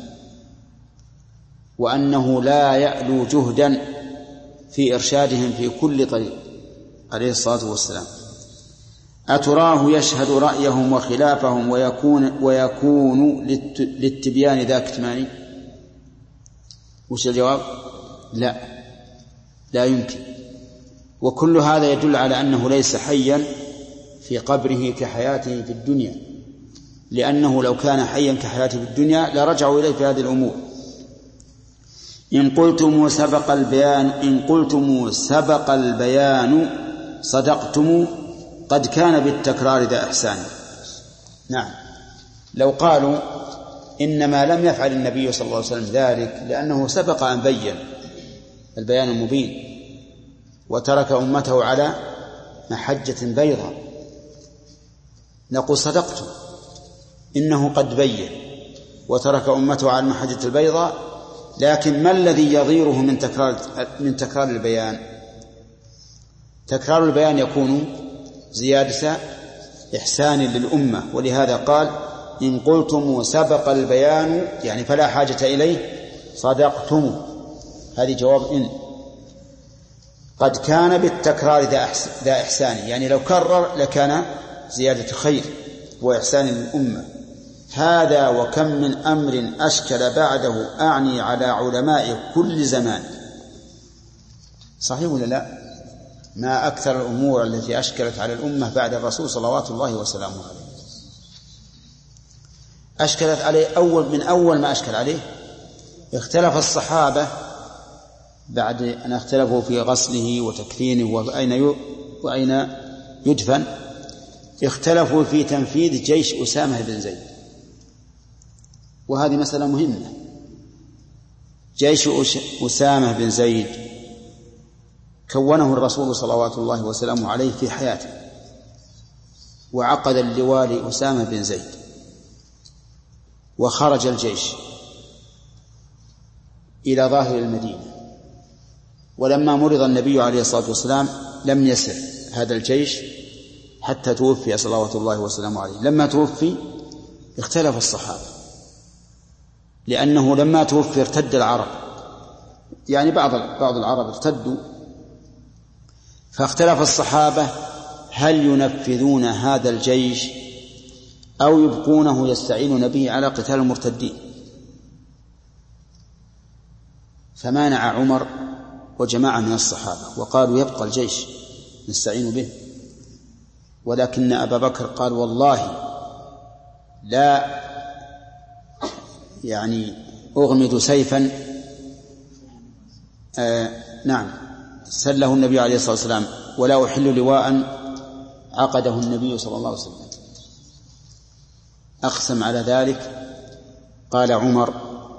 A: وأنه لا يألو جهدا في إرشادهم في كل طريق عليه الصلاة والسلام. أتراه يشهد رأيهم وخلافهم ويكون, ويكون للتبيان ذا كتمان؟ وش الجواب؟ لا لا يمكن. وكل هذا يدل على أنه ليس حيا في قبره كحياته في الدنيا، لأنه لو كان حيا كحياته في الدنيا لرجعوا إليه في هذه الأمور. إن قلتم سبق البيان إن قلتم سبق البيان صدقتم قد كان بالتكرار ذا إحسان. نعم، لو قالوا إنما لم يفعل النبي صلى الله عليه وسلم ذلك لأنه سبق أن بين البيان المبين وترك أمته على محجة بيضاء، نقول صدقتم، إنه قد بين وترك أمته على المحجة البيضاء، لكن ما الذي يضيره من تكرار من تكرار البيان؟ تكرار البيان يكون زيادة إحسان للأمة، ولهذا قال إن قلتم سبق البيان يعني فلا حاجة إليه صدقتم. هذه جواب إن. قد كان بالتكرار ذا إحسان، يعني لو كرر لكان زيادة خير وإحسان للأمة. هذا وكم من أمر أشكل بعده أعني على علماء كل زمان. صحيح ولا لا؟ ما أكثر الأمور التي أشكلت على الأمة بعد الرسول صلوات الله وسلامه عليه. أشكلت عليه أول من أول ما أشكل عليه. اختلف الصحابة بعد أن اختلفوا في غسله وتكفينه وأين وأين يدفن، اختلفوا في تنفيذ جيش أسامة بن زيد، وهذه مسألة مهمة جيش أسامة بن زيد كونه الرسول صلوات الله وسلامه عليه في حياته، وعقد اللواء لأسامة بن زيد، وخرج الجيش إلى ظاهر المدينة. ولما مرض النبي عليه الصلاة والسلام لم يسر هذا الجيش حتى توفي صلوات الله وسلامه عليه. لما توفي اختلف الصحابة، لأنه لما توفي ارتد العرب، يعني بعض بعض العرب ارتدوا، فاختلف الصحابة هل ينفذون هذا الجيش أو يبقونه يستعينون به على قتال المرتدين. فمانع عمر وجماعة من الصحابة وقالوا يبقى الجيش نستعين به، ولكن أبا بكر قال والله لا يعني أغمد سيفا آه نعم سله النبي عليه الصلاة والسلام ولا أحل لواء عقده النبي صلى الله عليه وسلم. أقسم على ذلك. قال عمر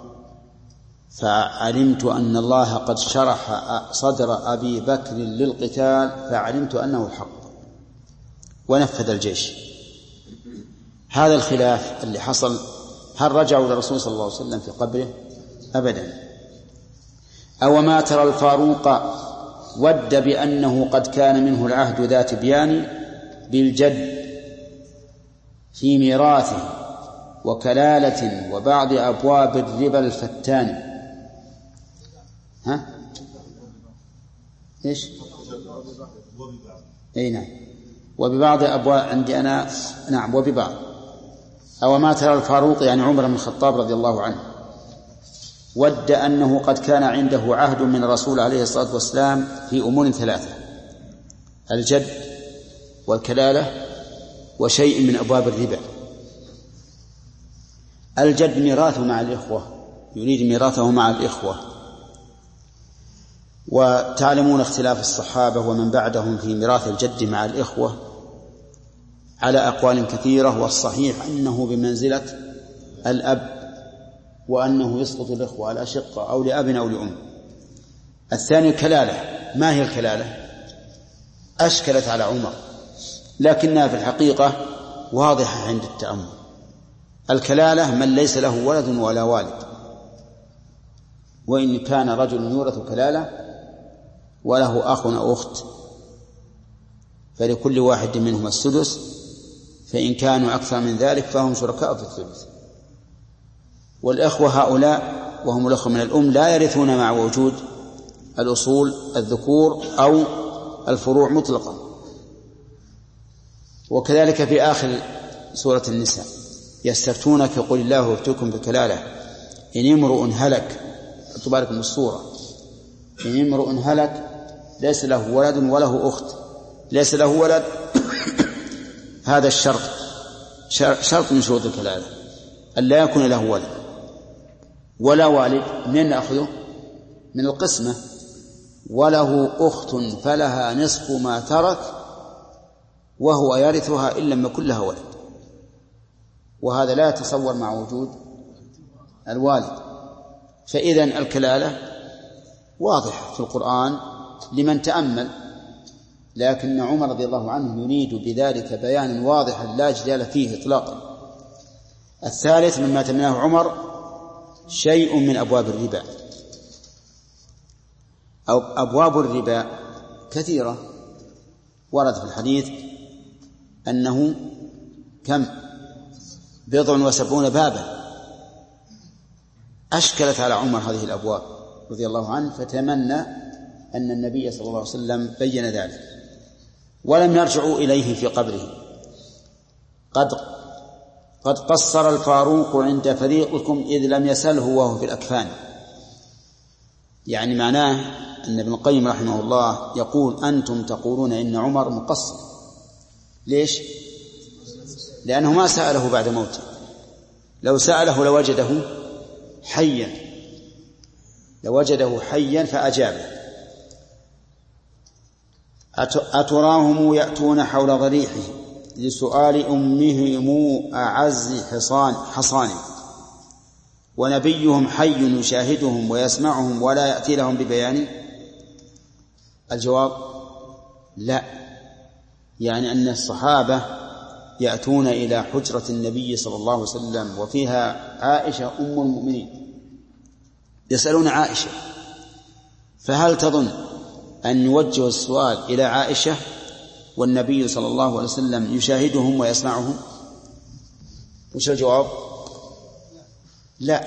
A: فعلمت أن الله قد شرح صدر أبي بكر للقتال فعلمت أنه الحق، ونفذ الجيش. هذا الخلاف اللي حصل، هل رجعوا للرسول صلى الله عليه وسلم في قبره؟ أبدا. أو ما ترى الفاروق ود بأنه قد كان منه العهد ذات بيان بالجد في ميراثه وكلالة وبعض أبواب الربا الفتان. ها؟ إيش؟ أي نعم. وببعض أبواب عندي أنا نعم وببعض. أو ما ترى الفاروق يعني عمر بن الخطاب رضي الله عنه ود أنه قد كان عنده عهد من الرسول عليه الصلاة والسلام في أمور ثلاثة: الجد والكلالة وشيء من أبواب الربا. الجد ميراثه مع الإخوة، يريد ميراثه مع الإخوة. وتعلمون اختلاف الصحابة ومن بعدهم في ميراث الجد مع الإخوة على أقوال كثيرة، والصحيح أنه بمنزلة الأب، وأنه يسقط الإخوة على أشقة أو لأب أو لأم. الثاني الكلالة. ما هي الكلالة؟ أشكلت على عمر، لكنها في الحقيقة واضحة عند التأمل. الكلالة من ليس له ولد ولا والد، وإن كان رجل يورث كلالة وله أخ أو أخت فلكل واحد منهم السدس، فإن كانوا أكثر من ذلك فهم شركاء في الثلث. والإخوة هؤلاء وهم الأخوة من الأم لا يرثون مع وجود الأصول الذكور أو الفروع مطلقا. وكذلك في آخر سورة النساء يستفتونك قل الله يفتيكم بكلالة إن امرؤ هلك، تبارك من السورة، إن امرؤ هلك ليس له ولد وله أخت، ليس له ولد هذا الشرط شرط من شروط الكلالة أن لا يكون له ولد ولا والد. من نأخذه؟ من القسمة. وله أخت فلها نصف ما ترك وهو يرثها إن لم يكن لها ولد، وهذا لا يتصور مع وجود الوالد. فإذن الكلالة واضحة في القرآن لمن تأمل، لكن عمر رضي الله عنه يريد بذلك بيانا واضحا لا جدال فيه إطلاقا. الثالث مما تمناه عمر شيء من أبواب الربا. أو أبواب الربا كثيرة، ورد في الحديث أنه كم بضع وسبعون بابا. أشكلت على عمر هذه الأبواب رضي الله عنه، فتمنى أن النبي صلى الله عليه وسلم بين ذلك. ولم يرجعوا إليه في قبره. قد قد قصر الفاروق عند فريقكم إذ لم يسله وهو في الأكفان. يعني معناه أن ابن القيم رحمه الله يقول أنتم تقولون إن عمر مقصر. ليش؟ لأنه ما سأله بعد موته، لو سأله لوجده حيا لوجده حيا فأجابه. أتراهم يأتون حول ضريحه لسؤال أمهم أعز حصان حصان ونبيهم حي يشاهدهم ويسمعهم ولا يأتي لهم ببيان؟ الجواب لا، يعني أن الصحابة يأتون إلى حجرة النبي صلى الله عليه وسلم وفيها عائشة أم المؤمنين يسألون عائشة، فهل تظن أن يوجه السؤال إلى عائشة والنبي صلى الله عليه وسلم يشاهدهم ويسمعهم؟ وش الجواب؟ لا،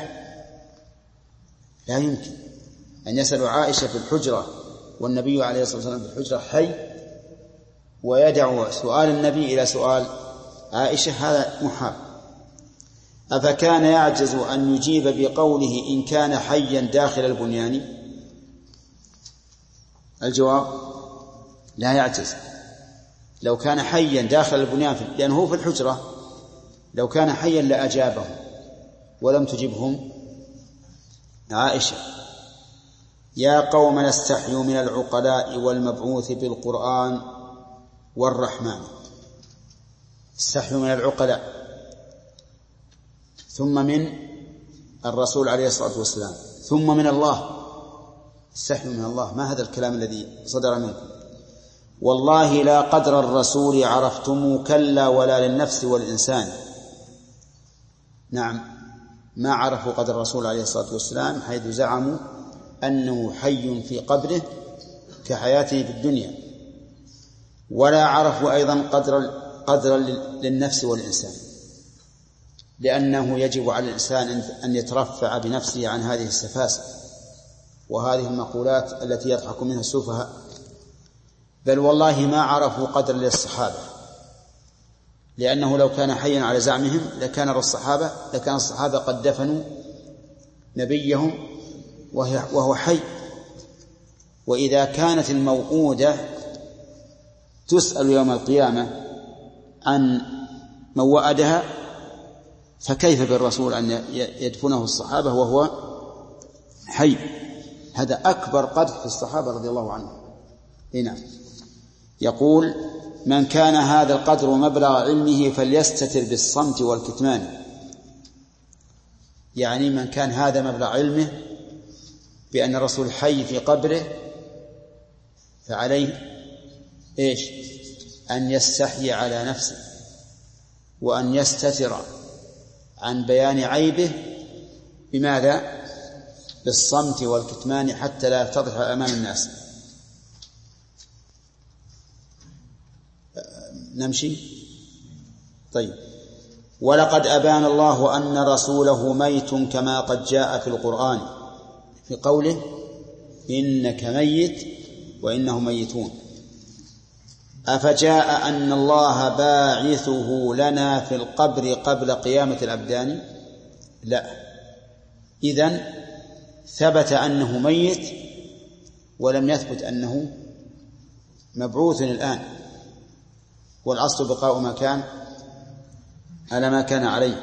A: لا يمكن أن يسأل عائشة في الحجرة والنبي عليه الصلاة والسلام في الحجرة حي ويدعو سؤال النبي إلى سؤال عائشة، هذا محال. أفكان يعجز أن يجيب بقوله إن كان حيا داخل البنيان؟ الجواب لا يعجز. لو كان حيا داخل البنيان لأنه هو في الحجرة، لو كان حيا لأجابهم ولم تجبهم عائشة. يا قوم نستحي من العقلاء والمبعوث بالقرآن والرحمن. استحيوا من العقلاء ثم من الرسول عليه الصلاة والسلام ثم من الله. استحيوا من الله، ما هذا الكلام الذي صدر منكم؟ والله لا قدر الرسول عرفتم كلا ولا للنفس والإنسان. نعم، ما عرفوا قدر الرسول عليه الصلاة والسلام حيث زعموا أنه حي في قبره كحياته في الدنيا، ولا عرفوا أيضا قدر قدر للنفس والإنسان، لأنه يجب على الإنسان أن يترفع بنفسه عن هذه السفاسف وهذه المقولات التي يضحك منها السفهاء. بل والله ما عرفوا قدر للصحابة، لأنه لو كان حيا على زعمهم لكان الصحابة لكان الصحابة قد دفنوا نبيهم وهو حي. وإذا كانت الموءودة تسأل يوم القيامة عن من وأدها، فكيف بالرسول أن يدفنه الصحابة وهو حي؟ هذا أكبر قدح في الصحابة رضي الله عنهم. هنا يقول من كان هذا القدر مبلغ علمه فليستتر بالصمت والكتمان، يعني من كان هذا مبلغ علمه بأن الرسول حي في قبره فعليه إيش؟ أن يستحي على نفسه وأن يستتر عن بيان عيبه بماذا؟ بالصمت والكتمان حتى لا يفتضح أمام الناس. نمشي. طيب. ولقد أبان الله أن رسوله ميت كما قد جاء في القرآن في قوله إنك ميت وإنهم ميتون. أفجاء أن الله باعثه لنا في القبر قبل قيامة الأبدان؟ لا. إذن ثبت أنه ميت ولم يثبت أنه مبعوث الآن، والأصل بقاء ما كان على ما كان عليه.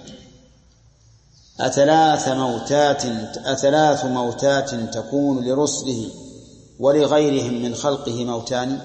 A: أثلاث موتات أثلاث موتات تكون لرسله ولغيرهم من خلقه موتان؟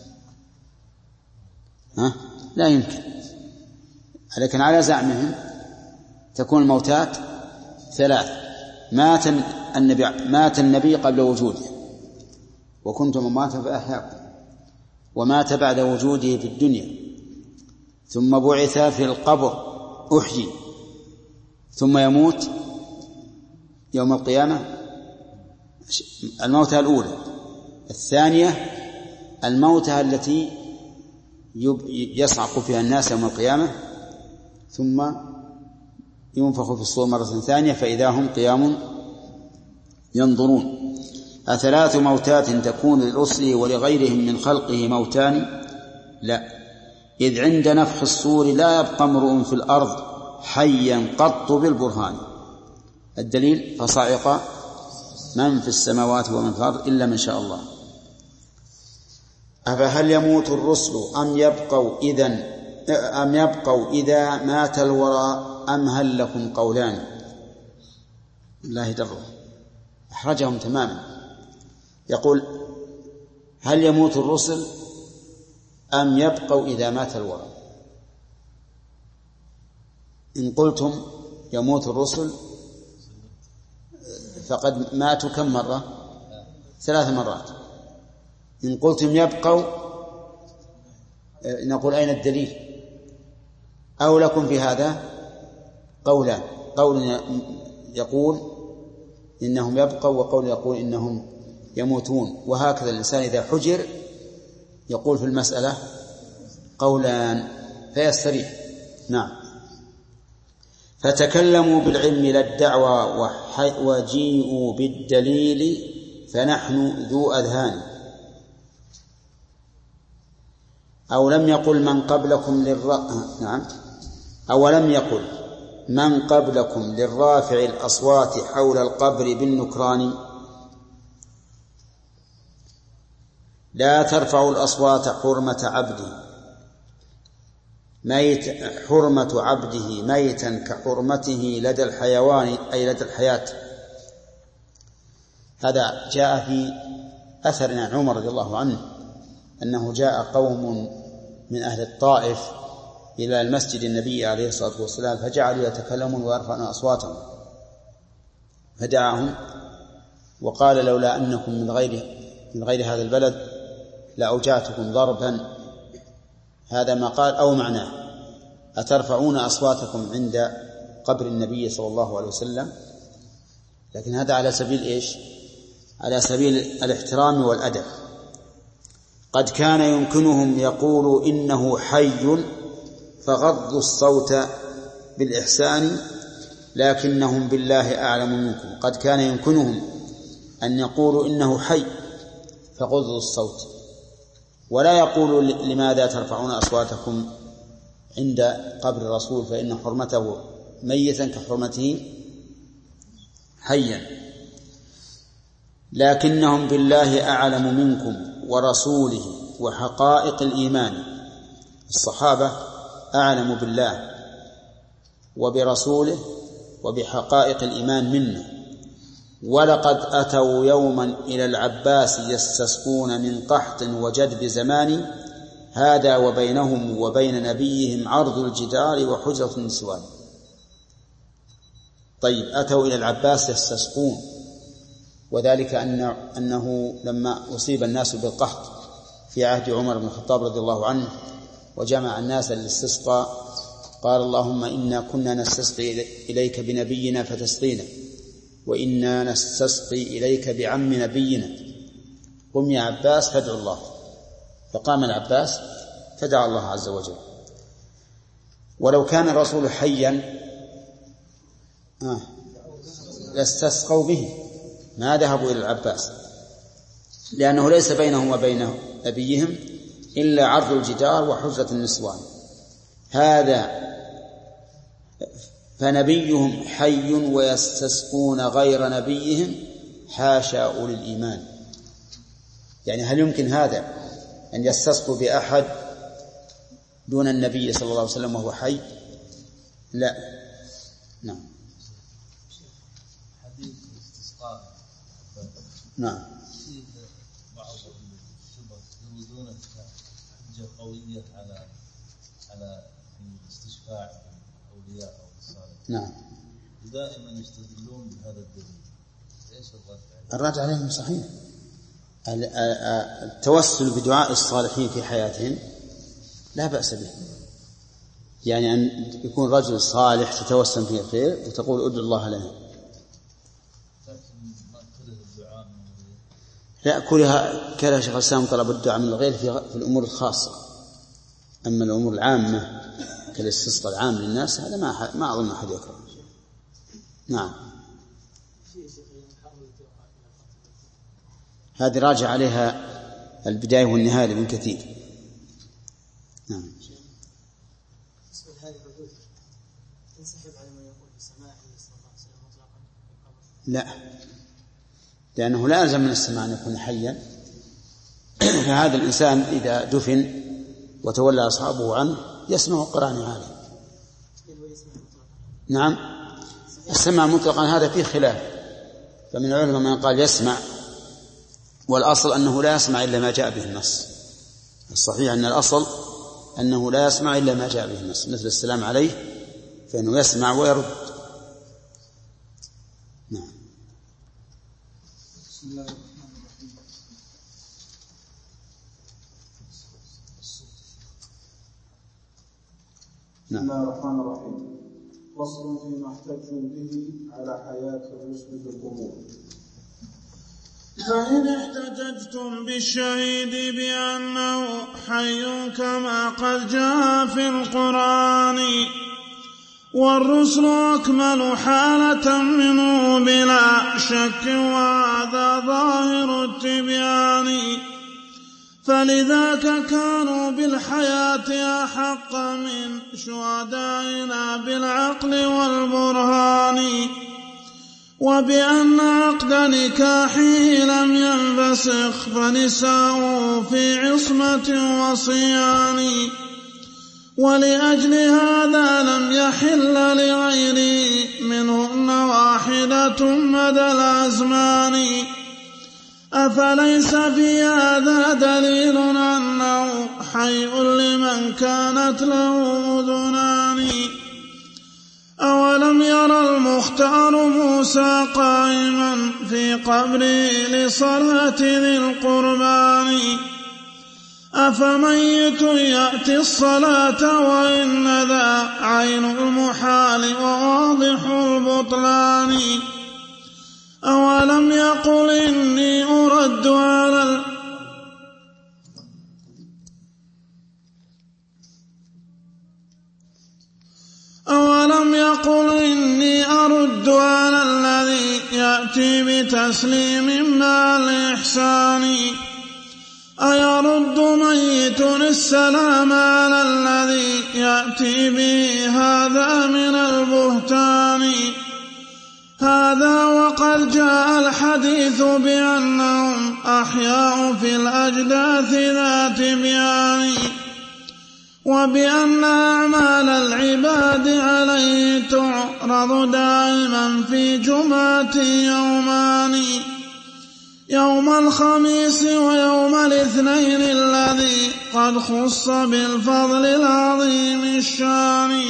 A: ها؟ لا يمكن. لكن على زعمهم تكون الموتات ثلاث. مات النبي مات النبي قبل وجوده وكنتم أمواتا فأحياكم، ومات بعد وجوده في الدنيا، ثم بعث في القبر أحيي، ثم يموت يوم القيامة. الموتة الأولى. الثانية الموتة التي يصعق فيها الناس يوم القيامة ثم ينفخ في الصور مرة ثانية فإذا هم قيام ينظرون. أثلاث موتات تكون لرسله ولغيرهم من خلقه موتان؟ لا. إذ عند نفخ الصور لا يبقى امرؤ في الأرض حيا قط بالبرهان. الدليل فصعق من في السماوات ومن في الأرض إلا من شاء الله. أفهل يموت الرسل أم يبقوا إذن أم يبقوا إذا مات الورى أم هل لكم قولان؟ الله دره أحرجهم تماما. يقول هل يموت الرسل أم يبقوا إذا مات الورى؟ إن قلتم يموت الرسل فقد ماتوا كم مرة؟ ثلاث مرات. إن قلتم يبقوا نقول أين الدليل؟ أو لكم في هذا قولان، قول يقول إنهم يبقوا وقول يقول إنهم يموتون. وهكذا الإنسان إذا حجر يقول في المسألة قولان فيستريح. نعم. فتكلموا بالعلم لا الدعوى وجيئوا بالدليل فنحن ذو أذهان. أو لم يقل من قبلكم للرافع نعم أو لم يقل من قبلكم للرافع الأصوات حول القبر بالنكران لا ترفعوا الأصوات حرمة عبده ميت حرمة عبده ميتا كحرمته لدى الحيوان أي لدى الحياة. هذا جاء في أثر عن عمر رضي الله عنه أنه جاء قوم من أهل الطائف إلى المسجد النبي عليه الصلاة والسلام فجعلوا يتكلمون ويرفعون أصواتهم فدعاهم وقال لولا أنكم من غير من غير هذا البلد لأوجعتكم ضربا. هذا ما قال أو معناه أترفعون أصواتكم عند قبر النبي صلى الله عليه وسلم. لكن هذا على سبيل إيش؟ على سبيل الاحترام والأدب. قد كان يمكنهم يقولوا إنه حي فغضوا الصوت بالإحسان لكنهم بالله أعلم منكم. قد كان يمكنهم أن يقولوا إنه حي فغضوا الصوت ولا يقولوا لماذا ترفعون أصواتكم عند قبر الرسول فإن حرمته ميتا كحرمته حيا. لكنهم بالله أعلم منكم ورسوله وحقائق الإيمان. الصحابة أعلم بالله وبرسوله وبحقائق الإيمان منا. ولقد أتوا يوما إلى العباس يستسقون من قحط وجدب زمان هذا وبينهم وبين نبيهم عرض الجدار وحجرة النسوان. طيب أتوا إلى العباس يستسقون وذلك أن أنه لما أصيب الناس بالقحط في عهد عمر بن الخطاب رضي الله عنه وجمع الناس للاستسقاء قال اللهم إنا كنا نستسقي إليك بنبينا فتسقينا وإنا نستسقي إليك بعم نبينا قم يا عباس فادعوا الله. فقام العباس فدعا الله عز وجل. ولو كان الرسول حيا آه لاستسقوا به ما ذهبوا إلى العباس لأنه ليس بينهم وبين نبيهم إلا عرض الجدار وحجرة النسوان. هذا فنبيهم حي ويستسقون غير نبيهم حاشا أولي الإيمان. يعني هل يمكن هذا أن يستسقوا بأحد دون النبي صلى الله عليه وسلم وهو حي؟ لا. نعم.
D: حديث الاستسقاء
A: نعم.
D: بعض الشبه يريدون حجة قوية على على الاستشفاع الأولياء أو الصالحين.
A: نعم.
D: دائما يستدلون بهذا الدليل. ايش الرد عليه؟
A: الرد عليهم صحيح. التوسل بدعاء الصالحين في حياتهم لا بأس به. يعني أن يكون رجل صالح تتوسل فيه الخير وتقول ادعو الله لنا. لا كلها كره شيخ الإسلام طلب الدعاء من الغير في الأمور الخاصة. أما الأمور العامة كالاستسقاء العام للناس هذا ما ما أظن أحد يكره. نعم. هذه راجع عليها البداية والنهاية لابن كثير. نعم. لا لأنه لا يلزم من السماع أن يكون حيا. فهذا الإنسان إذا دفن وتولى أصحابه عنه يسمع قرآن عالي. نعم. السماع مطلقا هذا فيه خلاف. فمن العلماء من قال يسمع والأصل أنه لا يسمع إلا ما جاء به النص. الصحيح أن الأصل أنه لا يسمع إلا ما جاء به النص مثل السلام عليه فإنه يسمع ويرد. نعم.
G: بسم الله الرحمن الرحيم. بسم الله الرحمن الرحيم. فصل فيما احتجوا به على حياة الرسل بالقبور. فإن احتججتم بالشهيد بأنه حي كما قد جاء في القرآن والرسل أكمل حالة منه بلا شك وهذا ظاهر التبيان فلذاك كانوا بالحياة أحق من شهدائنا بالعقل والبرهان وبأن عقد نكاحه لم ينفسخ فنساؤه في عصمة وصيان ولأجل هذا لم يحل لغيره منهن واحدة مدى الأزمان أفليس في هذا دليل أنه حي لمن كانت له أذنان أولم يرى المختار موسى قائما في قبره لصلاة ذي القربان أفميت يأتي الصلاة وإن ذا عين المحال وواضح البطلان أولم يقل إني أرد على ال... أولم يقل إني أرد على الذي يأتي بتسليم مع الإحسان أيرد ميت السلام على الذي يأتي به هذا من البهتان هذا وقد جاء الحديث بأنهم أحياء في الأجداث ذات بيان وبأن أعمال العباد عليه تعرض دائما في جمعة يومان يوم الخميس ويوم الاثنين الذي قد خص بالفضل العظيم الشان.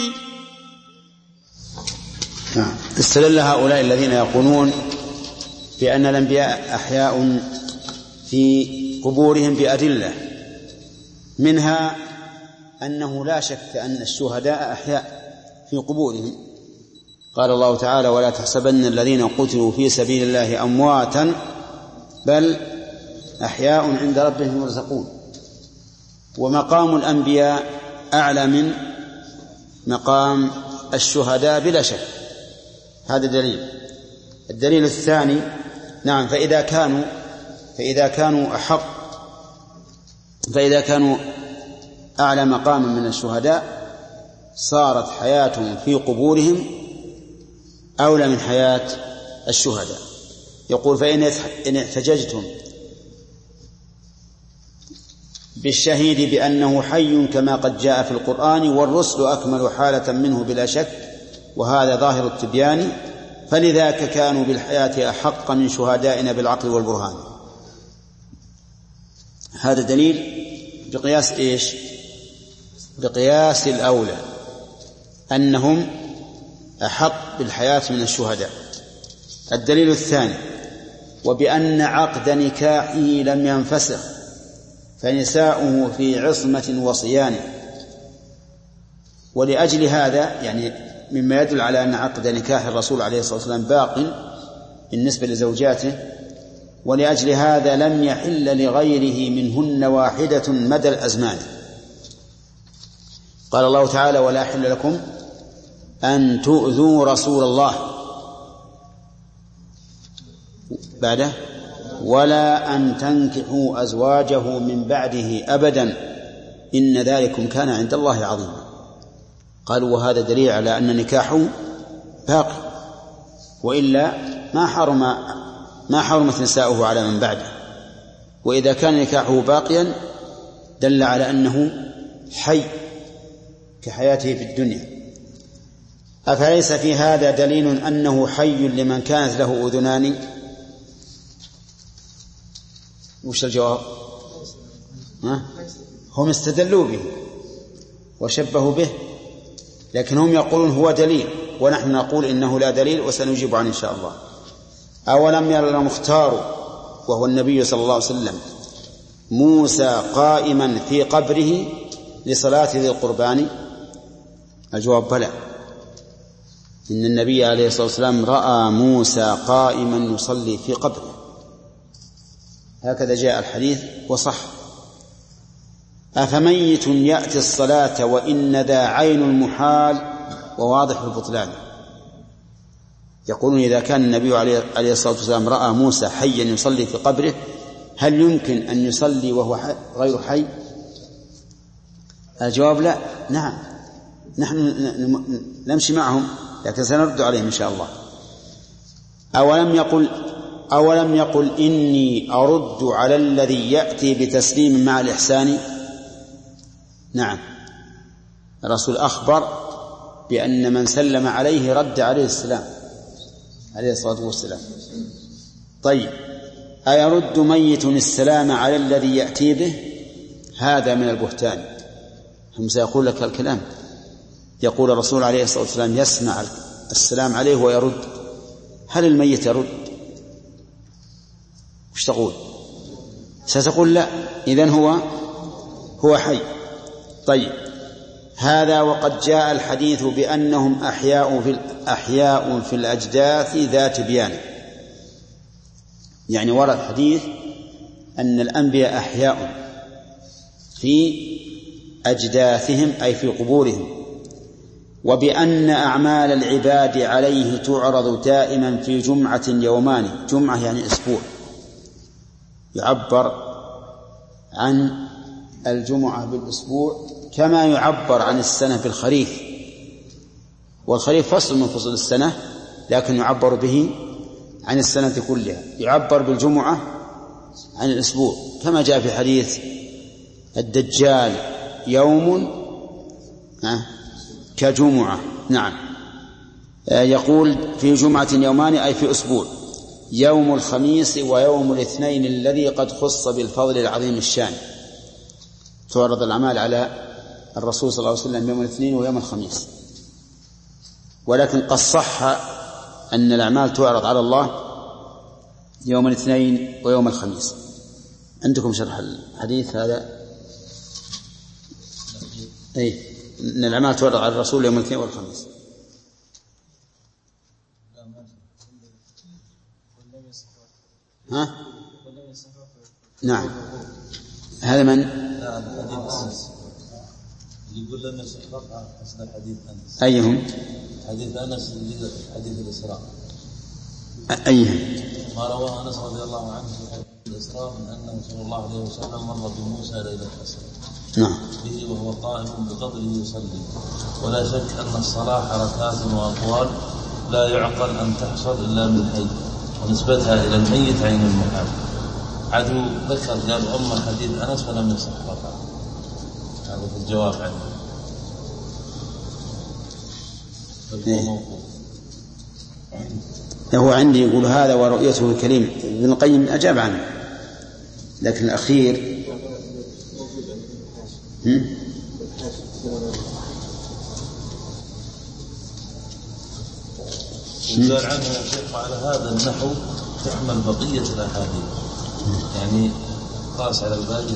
A: نعم. استدل هؤلاء الذين يقولون بأن الأنبياء أحياء في قبورهم بأدلة منها أنه لا شك أن الشهداء أحياء في قبورهم قال الله تعالى ولا تحسبن الذين قتلوا في سبيل الله أمواتا بل أحياء عند ربهم يرزقون ومقام الأنبياء أعلى من مقام الشهداء بلا شك هذا دليل. الدليل الثاني نعم فإذا كانوا فإذا كانوا أحق فإذا كانوا أعلى مقاما من الشهداء صارت حياتهم في قبورهم أولى من حياة الشهداء. يقول فإن احتججتم بالشهيد بأنه حي كما قد جاء في القرآن والرسل أكمل حالة منه بلا شك وهذا ظاهر التبيان فلذاك كانوا بالحياة أحق من شهدائنا بالعقل والبرهان. هذا دليل بقياس إيش؟ بقياس الأولى أنهم أحق بالحياة من الشهداء. الدليل الثاني وبأن عقد نكاحه لم ينفسخ فنساؤه في عصمة وصيان ولأجل هذا يعني مما يدل على أن عقد نكاح الرسول عليه الصلاة والسلام باق بالنسبة لزوجاته ولأجل هذا لم يحل لغيره منهن واحدة مدى الأزمان. قال الله تعالى ولا يحل لكم أن تؤذوا رسول الله بعده ولا أن تنكحوا أزواجه من بعده أبدا إن ذلكم كان عند الله عظيما. قالوا وهذا دليل على أن نكاحه باقي وإلا ما حرم ما حرمت نساؤه على من بعده وإذا كان نكاحه باقيا دل على أنه حي كحياته في الدنيا. أفليس في هذا دليل أنه حي لمن كانت له أذنان؟ وش الجواب؟ ها؟ هم استدلوا به وشبهوا به لكن هم يقولون هو دليل ونحن نقول إنه لا دليل وسنجيب عنه إن شاء الله. أولم يرى المختار وهو النبي صلى الله عليه وسلم موسى قائما في قبره لصلاة ذي القربان؟ الجواب بلى، إن النبي عليه الصلاة والسلام رأى موسى قائما يصلي في قبره، هكذا جاء الحديث وصح. أفميت يأتي الصلاة وإن ذا عين المحال وواضح البطلان. يقولون إذا كان النبي عليه الصلاة والسلام رأى موسى حيا يصلي في قبره، هل يمكن أن يصلي وهو غير حي؟ الجواب لا. نعم، نحن نمشي معهم، لكن سنرد عليهم إن شاء الله. أولم يقل أولم يقل إني أرد على الذي يأتي بتسليم مع الإحسان؟ نعم، الرسول أخبر بأن من سلم عليه رد عليه السلام عليه الصلاة والسلام. طيب، أيرد ميت السلام على الذي يأتي به؟ هذا من البهتان. هم سيقول لك الكلام، يقول الرسول عليه الصلاة والسلام يسمع السلام عليه ويرد. هل الميت يرد؟ وش تقول؟ ستقول لا، إذن هو هو حي. طيب، هذا وقد جاء الحديث بأنهم أحياء في أحياء في الأجداث ذات بيان، يعني ورد حديث أن الأنبياء أحياء في أجداثهم أي في قبورهم، وبأن أعمال العباد عليه تعرض دائما في جمعة يومان. جمعة يعني أسبوع، يعبر عن الجمعة بالأسبوع كما يعبر عن السنة بالخريف، والخريف فصل من فصل السنة لكن يعبر به عن السنة كلها. يعبر بالجمعة عن الأسبوع، كما جاء في حديث الدجال يوم كجمعة. نعم، يقول في جمعة يومان أي في أسبوع، يوم الخميس ويوم الاثنين الذي قد خص بالفضل العظيم الشان. تعرض الأعمال على الرسول صلى الله عليه وسلم يوم الاثنين ويوم الخميس، ولكن قد صح أن الأعمال تعرض على الله يوم الاثنين ويوم الخميس. عندكم شرح الحديث هذا؟ أي أن الأعمال تعرض على الرسول يوم الاثنين والخميس. ها؟ نعم، هذا من؟
D: يقول لنا رفع حسن الحديث أنس.
A: أيهم؟
D: حديث أنس حديث الإسراء.
A: أيهم؟
D: ما رواه أنس رضي الله عنه في الإسراء من أنه صلى الله عليه وسلم مر بموسى ليلة الأسرى.
A: نعم.
D: به وهو قائم بقدره يصلي، ولا شك أن الصلاة حركات وأقوال لا يعقل أن تحصل إلا من حي، ونسبتها إلى الميت عين المحال. عدو ذكر قال أم حديث أنس فلم يصح رفعه، هذا في الجواب عنه.
A: هو عندي يقول هذا ورؤيته الكريم. ابن القيم أجاب عنه، لكن الأخير
D: قال عنه يا شيخ على هذا النحو تحمل بقية الأحاديث، يعني قاس على الباقي.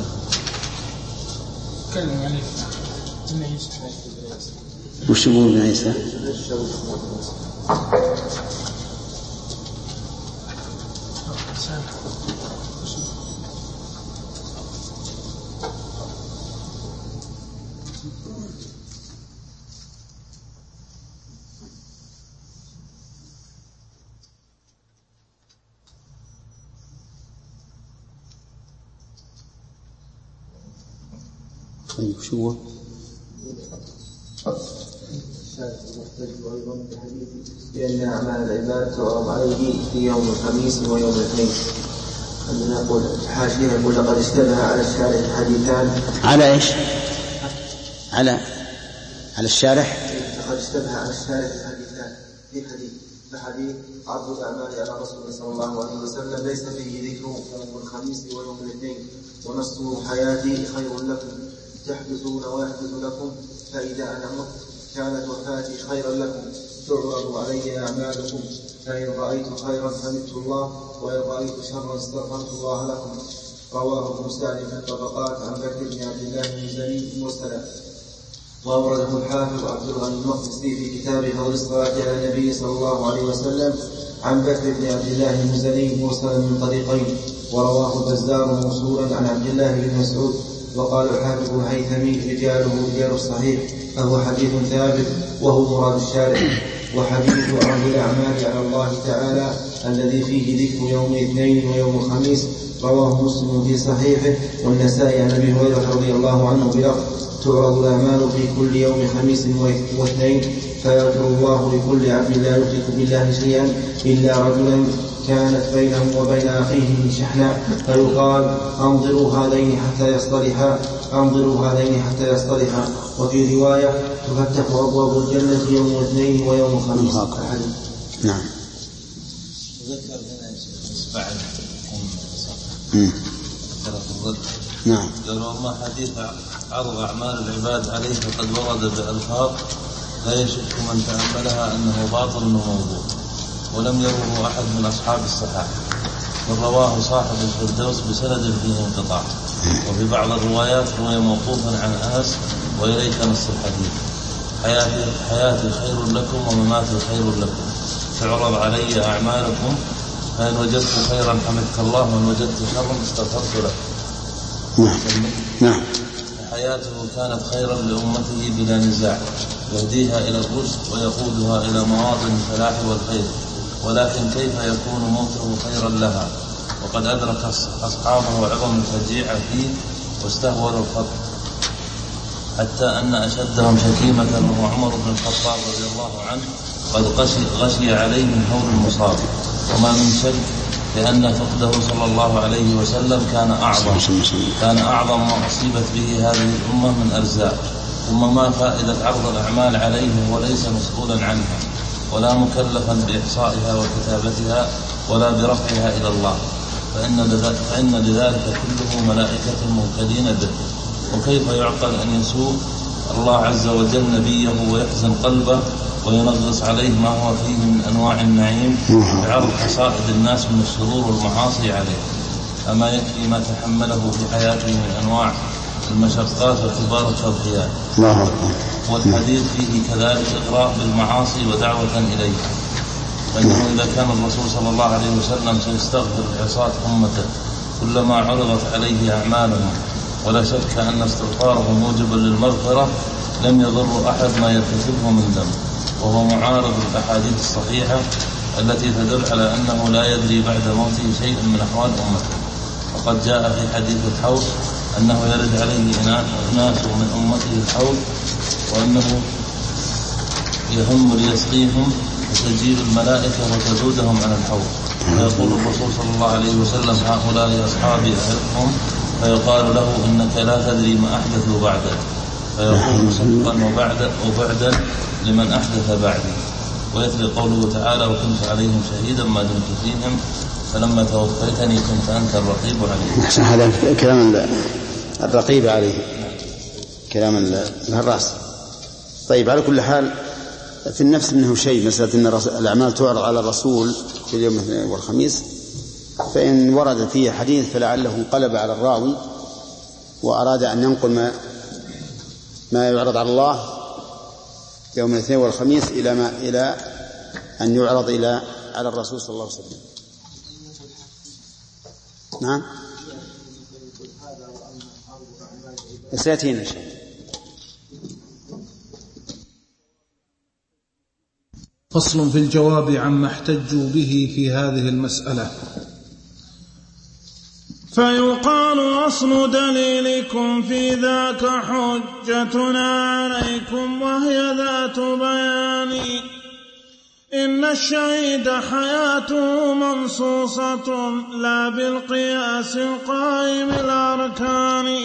H: تكلم يعني ابن عيسى.
A: وش يقول ابن عيسى؟ طيب شو هو؟
I: المحتج أيضا بحديث بأن أعمال العباد تعرض عليه في يوم الخميس ويوم الاثنين. عندنا يقول حاشية يقول لقد اشتبه على الشارح الحديثان.
A: على إيش؟ على على الشارح.
I: لقد اشتبه على الشارح الحديثان في حديث فحديث عرض الأعمال على رسول صلى الله عليه وسلم ليس فيه ذكر يوم الخميس ويوم الاثنين، ونص حياتي خير لكم تحدثون ويحدث لكم، فإذا أنا مت كانت وفاتي خيرا لكم، تعرض علي أعمالكم فإن رأيت خيرا حمدت الله وإن رأيت شرا استغفرت الله لكم. رواه ابن سعد في الطبقات عن بكر بن عبد الله المزني مرسلا، وأورده الحافظ عبد الغني المقدسي في كتابه فضل الصلاة على النبي صلى الله عليه وسلم عن بكر بن عبد الله المزني مرسلا من طريقين، ورواه البزار موصولا عن عبد الله بن مسعود. وقال الحافظ الهيثمي رجاله رجال الصحيح، فهو حديث ثابت وهو مراد الشارع. وحديث عرض الأعمال على الله تعالى الذي فيه ذكر يوم الاثنين ويوم الخميس رواه مسلم في صحيحه والنسائي عن أبي هريرة رضي الله عنه بلفظ تعرض الأعمال في كل يوم خميس واثنين فيغفر الله لكل عبد لا يشرك بالله شيئا إلا رجلا كانت بينه وبين أخيه شحناء فيقال انظروا هذين حتى يصطلحا انظروا هذين حتى يصطلحا. وفي رواية تفتح أبواب الجنة يوم الاثنين ويوم الخميس.
A: نعم.
D: ذكر بعد
A: نعم.
D: قالوا ما حديث عرض أعمال العباد عليه فقد ورد بألفاظ لا يشك من تأملها أنه باطل وموضوع، ولم يروه أحد من أصحاب الصحاح، بل رواه صاحب الفردوس بسند فيه انقطاع. وفي بعض الروايات روي موقوفا عن أنس وإليك نص الحديث: حياتي, حياتي خير لكم ومماتي خير لكم، تعرض علي أعمالكم فإن وجدت خيرا حمدت الله وإن وجدت شرا استغفرت له.
A: نعم.
D: حياته كانت خيرا لأمته بلا نزاع، يهديها إلى الرشد ويقودها إلى مواطن الفلاح والخير، ولكن كيف يكون موته خيرا لها وقد أدرك أصحابه عظم الفجيعة فيه واستهولوا الخط، حتى أن أشدهم شكيمة وهو عمر بن الخطاب رضي الله عنه قد غشي, غشي عليهم هول المصاب. وما من شك لأن فقده صلى الله عليه وسلم كان أعظم كان أعظم ما أصيبت به هذه الأمة من أرزاق. ثم ما فائدة عرض الأعمال عليه وليس مسؤولا عنها ولا مكلفا بإحصائها وكتابتها ولا برفعها إلى الله، فإن لذلك كله ملائكة موكلين به. وكيف يعقل أن يسوء الله عز وجل نبيه ويحزن قلبه وينغص عليه ما هو فيه من أنواع النعيم بعرض حصائد الناس من الشرور والمعاصي عليه؟ أما يكفي ما تحمله في حياته من أنواع المشقات وكبار التضحيات. والحديث فيه كذلك إغراء بالمعاصي ودعوة إليها، فإنه إذا كان الرسول صلى الله عليه وسلم سيستغفر لعصاة أمته كلما عرضت عليه أعمالهم، ولا شك أن استغفاره موجب للمغفرة، لم يضر أحد ما يرتكبه من ذنب، وهو معارض الأحاديث الصحيحة التي تدل على أنه لا يدري بعد موته شيء من أحوال أمته. وقد جاء في حديث الحوض أنه يرد عليه ناس من أمته الحوض وأنه يهم ليسقيهم وتجيب الملائكة وتزودهم عن الحوض، فيقول الرسول صلى الله عليه وسلم: هؤلاء أصحابي أعرفهم، فيقال له: إنك لا تدري ما أحدثوا بعدك، فيقول: صدقا وبعدا وبعدا لمن أحدث بعدي. ويتلي قوله تعالى: وكنت عليهم شهيدا ما دمت فيهم فلما توفيتني كنت أنت الرقيب عليهم.
A: هذا كلام الرقيب عليه، كلام الراس. طيب، على كل حال في النفس منه شيء، مسألة أن الأعمال تعرض على الرسول في اليوم الاثنين والخميس، فإن ورد فيه حديث فلعله انقلب على الراوي وأراد أن ينقل ما, ما يعرض على الله يوم الاثنين والخميس إلى ما إلى أن يعرض إلى على الرسول صلى الله عليه وسلم. نعم، سيأتينا إن شاء الله.
G: فصل في الجواب عما احتجوا به في هذه المسألة.
J: فيقال: أصل دليلكم في ذاك حجتنا عليكم وهي ذات بيان، إن الشهيد حياته منصوصة لا بالقياس القائم الأركان،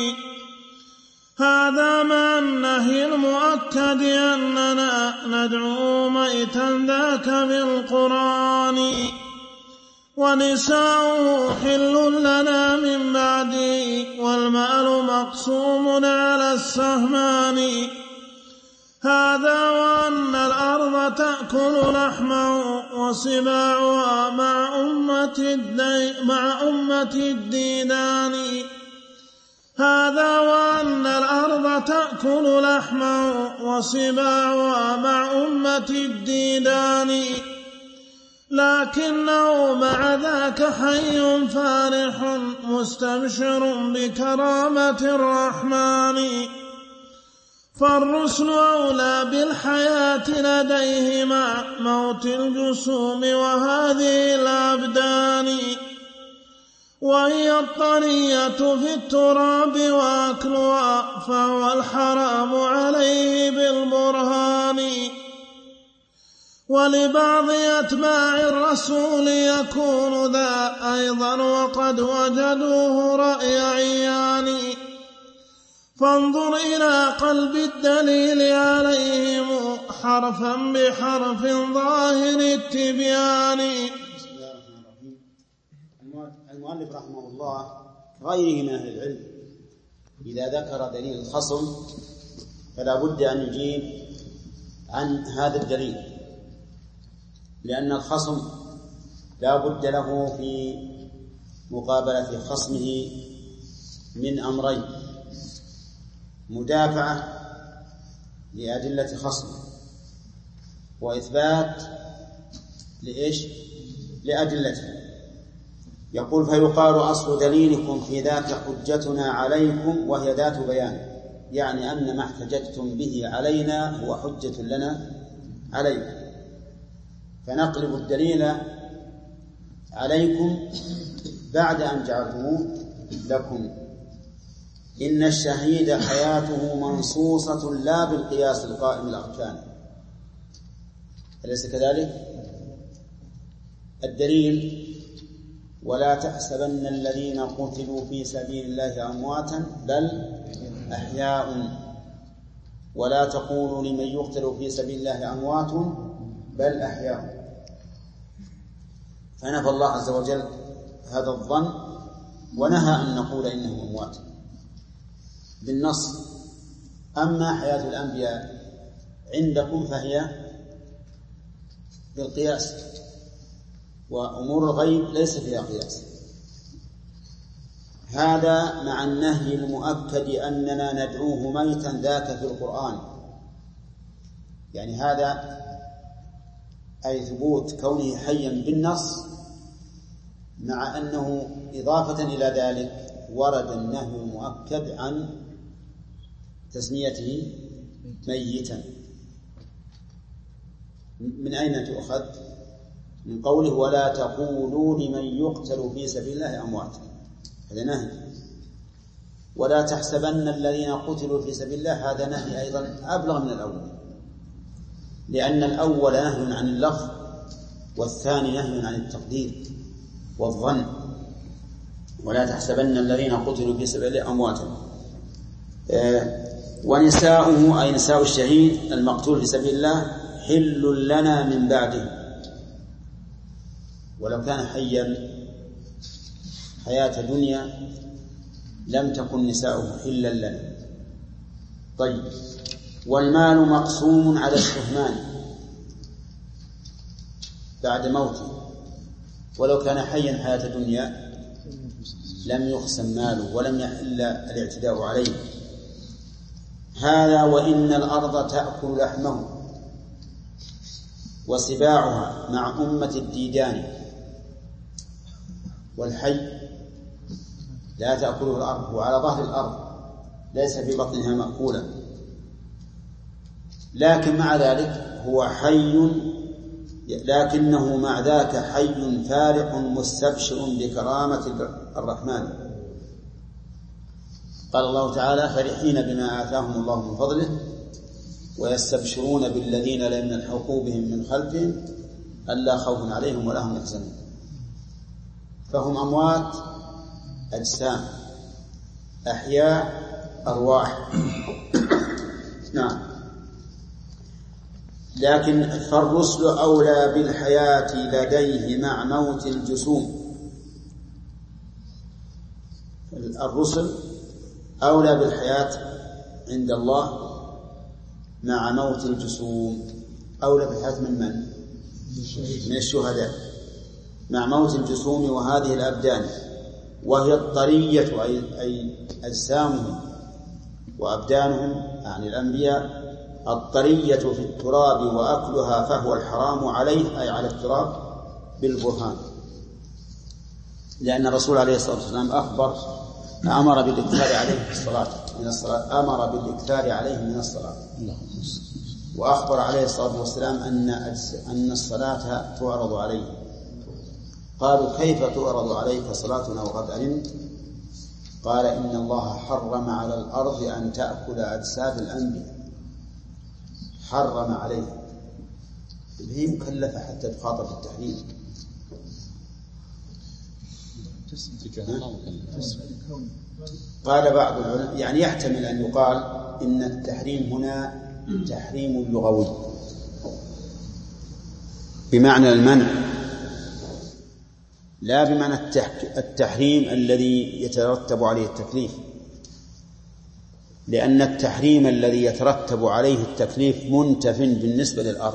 J: هذا مع النهي المؤكد أننا ندعو ميتا ذاك بالقرآن، ونساؤه حل لنا من بعده والمال مقسوم على السهمان، هذا وأن الأرض تأكل لحمه وسباعها مع أمة الدي مع أمة الديدان هذا وأن الأرض تأكل لحمه وسباعها مع أمة الديدان لكنه مع ذاك حي فارح مستبشر بكرامة الرحمن فالرسل أولى بالحياة لديهما موت الجسوم وهذه الأبدان وهي الطرية في التراب وأكلها فهو الحرام عليه بالبرهان ولبعض أتباع الرسول يكون ذا أيضا وقد وجدوه رأي عيان فانظر إلى قلب الدليل عليهم حرفا بحرف ظاهر التبيان.
A: بسم الله الرحمن الرحيم. المؤلف رحمه الله غيره من أهل العلم إذا ذكر دليل الخصم فلا بد أن يجيب عن هذا الدليل، لأن الخصم لا بد له في مقابلة خصمه من أمرين: مدافعة لأدلة خصمه، وإثبات لإيش؟ لأدلته. يقول: فيقال أصل دليلكم في ذاك حجتنا عليكم وهي ذات بيان، يعني أن ما احتججتم به علينا هو حجة لنا عليكم، فنقلب الدليل عليكم بعد أن جعلتموه لكم. إن الشهيد حياته منصوصة لا بالقياس القائم الأركان، أليس كذلك؟ الدليل: ولا تحسبن الذين قتلوا في سبيل الله أمواتا بل أحياء ولا تقولوا لمن يقتل في سبيل الله أموات بل أحياء. فنفى الله عز وجل هذا الظن ونهى أن نقول إنهم أموات بالنص. أما حياة الأنبياء عندكم فهي بالقياس، وأمور الغيب ليس فيها قياس. هذا مع النهي المؤكد أننا ندعوه ميتا ذاك في القرآن، يعني هذا أي ثبوت كونه حيا بالنص، مع أنه إضافة إلى ذلك ورد النهي المؤكد عن تسميته ميتا. من أين تؤخذ؟ من قوله: ولا تقولوا لمن يقتل في سبيل الله أموات، هذا نهي. ولا تحسبن الذين قتلوا في سبيل الله، هذا نهي أيضا أبلغ من الأول، لأن الأول نهي عن اللفظ والثاني نهي عن التقدير والظن. ولا تحسبن الذين قتلوا في سبيل الله أمواتا. آه ونساؤه أي نساء الشهيد المقتول في سبيل الله حل لنا من بعده، ولو كان حيا حياة دنيا لم تكن نساؤه حلا لنا. طيب، والمال مقسوم على الشهمان بعد موته، ولو كان حيا حياة دنيا لم يقسم ماله ولم يحل الاعتداء عليه. هذا وإن الأرض تأكل لحمه وسباعها مع أمة الديدان، والحي لا تأكله الأرض، هو على ظهر الأرض ليس في بطنها مأكولا، لكن مع ذلك هو حي، لكنه مع ذاك حي فارح مستبشر بكرامة الرحمن. قال الله تعالى: فرحين بما آتاهم الله من فضله ويستبشرون بالذين لم يلحقوا بهم من خلفهم ألا خوف عليهم ولا هم يحزنون. فهم أموات أجسام، أحياء أرواح. نعم. لكن فالرسل أولى بالحياة لديه مع موت الجسوم. الرسل أولى بالحياة عند الله مع موت الجسوم أولى بالحياة من من؟ من الشهداء. مع موت الجسوم وهذه الأبدان، وهي الطرية أي أجسامهم وأبدانهم يعني الأنبياء الطرية في التراب وأكلها فهو الحرام عليه أي على التراب بالبرهان، لأن الرسول عليه الصلاة والسلام أخبر أمر بالإكثار عليه في الصلاة من الصلاة أمر بالإكثار عليه من الصلاة، وأخبر عليه الصلاة والسلام أن أن الصلاة تعرض عليه. قالوا كيف تعرض عليك صلاتنا وقد علمت؟ قال إن الله حرم على الأرض أن تأكل أجساد الأنبياء، حرم عليه، هي مكلفة حتى تخاطب بالتحريم. قال بعض العلماء يعني يحتمل أن يقال إن التحريم هنا تحريم لغوي بمعنى المنع، لا بمعنى التحريم الذي يترتب عليه التكليف، لأن التحريم الذي يترتب عليه التكليف منتف بالنسبة للأرض،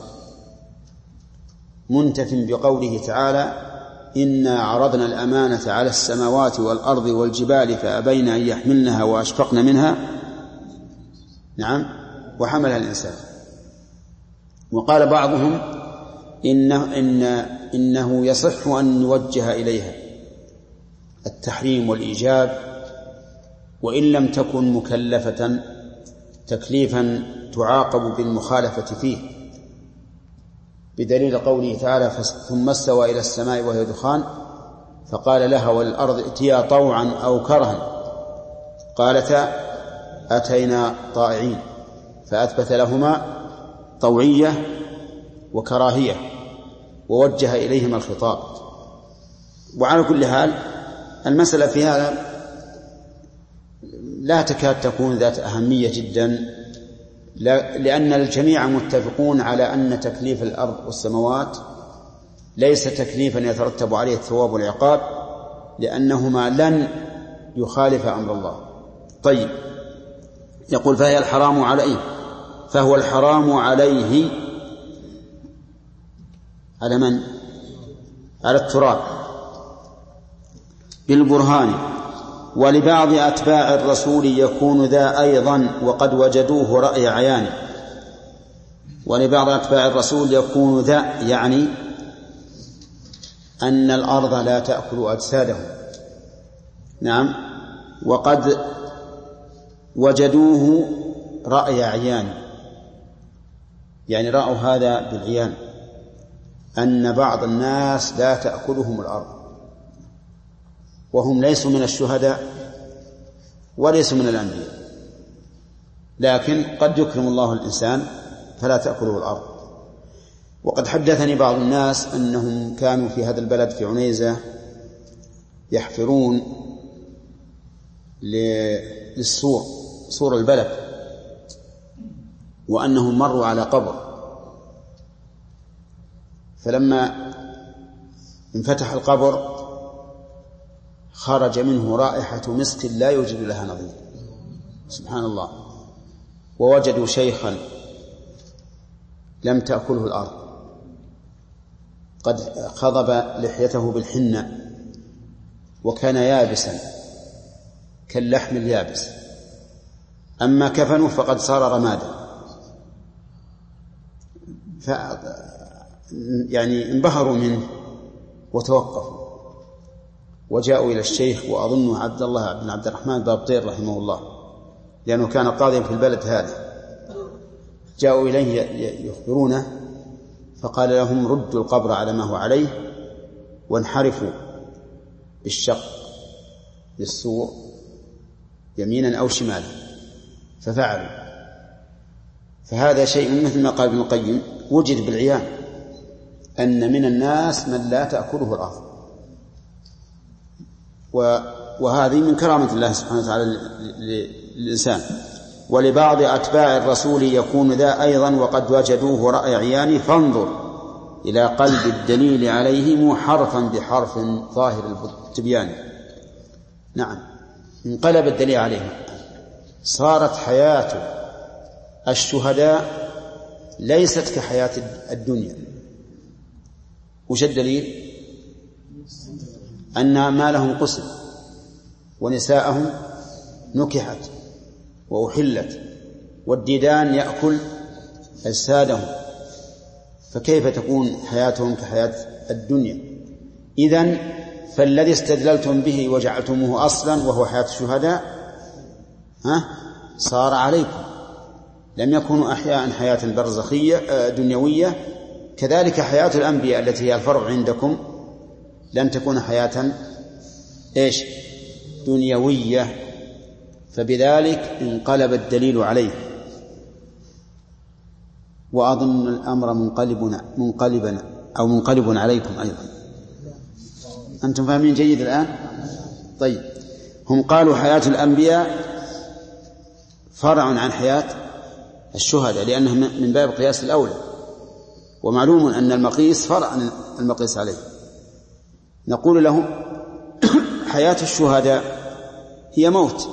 A: منتف بقوله تعالى إنا عرضنا الأمانة على السماوات والأرض والجبال فأبين أن يحملنها وأشفقن منها نعم وحملها الإنسان. وقال بعضهم إنه, إن إنه يصح أن نوجه إليها التحريم والإيجاب وإن لم تكن مكلفة تكليفا تعاقب بالمخالفة فيه، بدليل قوله تعالى ثم استوى إلى السماء وهي دخان فقال لها والأرض ائتيا طوعا أو كرها قالتا أتينا طائعين، فأثبت لهما طوعية وكراهية ووجه إليهما الخطاب. وعلى كل حال المسألة في هذا لا تكاد تكون ذات أهمية جدا، لأن الجميع متفقون على أن تكليف الأرض والسماوات ليس تكليفا يترتب عليه الثواب والعقاب، لأنهما لن يخالف أمر الله. طيب، يقول فهي الحرام عليه، فهو الحرام عليه على من؟ على التراب بالبرهان. ولبعض أتباع الرسول يكون ذا أيضا وقد وجدوه رأي عيان. ولبعض أتباع الرسول يكون ذا يعني أن الأرض لا تأكل أجسادهم، نعم، وقد وجدوه رأي عيان، يعني رأوا هذا بالعيان أن بعض الناس لا تأكلهم الأرض، وهم ليسوا من الشهداء وليسوا من الأنبياء، لكن قد يكرم الله الإنسان فلا تأكله الأرض. وقد حدثني بعض الناس أنهم كانوا في هذا البلد في عنيزة يحفرون للسور، سور البلد، وأنهم مروا على قبر، فلما انفتح القبر خرج منه رائحة مسك لا يوجد لها نظير، سبحان الله. ووجدوا شيخا لم تأكله الأرض قد خضب لحيته بالحنة وكان يابسا كاللحم اليابس، أما كفنه فقد صار رمادا. ف يعني انبهروا منه وتوقفوا وجاءوا إلى الشيخ، وأظنه عبد الله بن عبد الرحمن بابطير رحمه الله، لأنه كان قاضيا في البلد هذا. جاءوا إليه يخبرونه فقال لهم ردوا القبر على ما هو عليه وانحرفوا بالشق للسور يمينا أو شمالا، ففعلوا. فهذا شيء مثل ما قال ابن القيم وجد بالعيان أن من الناس من لا تأكله الأرض، وهذه من كرامة الله سبحانه وتعالى للإنسان. ولبعض أتباع الرسول يكون ذا أيضا وقد وجدوه رأي عيان، فانظر إلى قلب الدليل عليهم حرفا بحرف ظاهر التبيان. نعم، انقلب الدليل عليهم، صارت حياة الشهداء ليست كحياة الدنيا. وش الدليل؟ أن مالهم قسم ونساءهم نكحت وأحلت والديدان يأكل أجسادهم، فكيف تكون حياتهم كحياة الدنيا؟ إذن فالذي استدللتم به وجعلتموه أصلا وهو حياة الشهداء ها صار عليكم، لم يكونوا أحياء حياة برزخية دنيوية. كذلك حياة الأنبياء التي هي الفرع عندكم لن تكون حياة إيش دنيوية، فبذلك انقلب الدليل عليه. وأظن الأمر منقلب منقلبا أو منقلب عليكم أيضا. أنتم فاهمين جيد الآن؟ طيب، هم قالوا حياة الأنبياء فرع عن حياة الشهداء لأنه من باب قياس الأولى، ومعلوم أن المقيس فرع عن المقيس عليه. نقول لهم حياة الشهداء هي موت.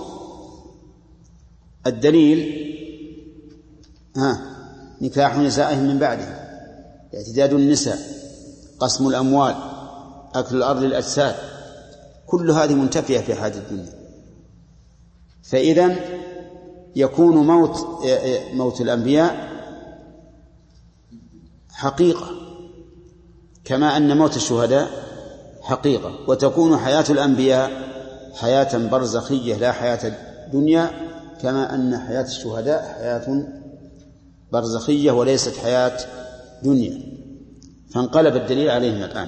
A: الدليل ها نكاح نسائهم من بعده، اعتداد النساء، قسم الأموال، أكل الأرض للأجساد، كل هذه منتفية في حياة الدنيا. فإذن يكون موت موت الأنبياء حقيقة كما أن موت الشهداء حقيقة، وتكون حياة الأنبياء حياة برزخية لا حياة الدنيا كما أن حياة الشهداء حياة برزخية وليست حياة دنيا. فانقلب الدليل عليهم الآن.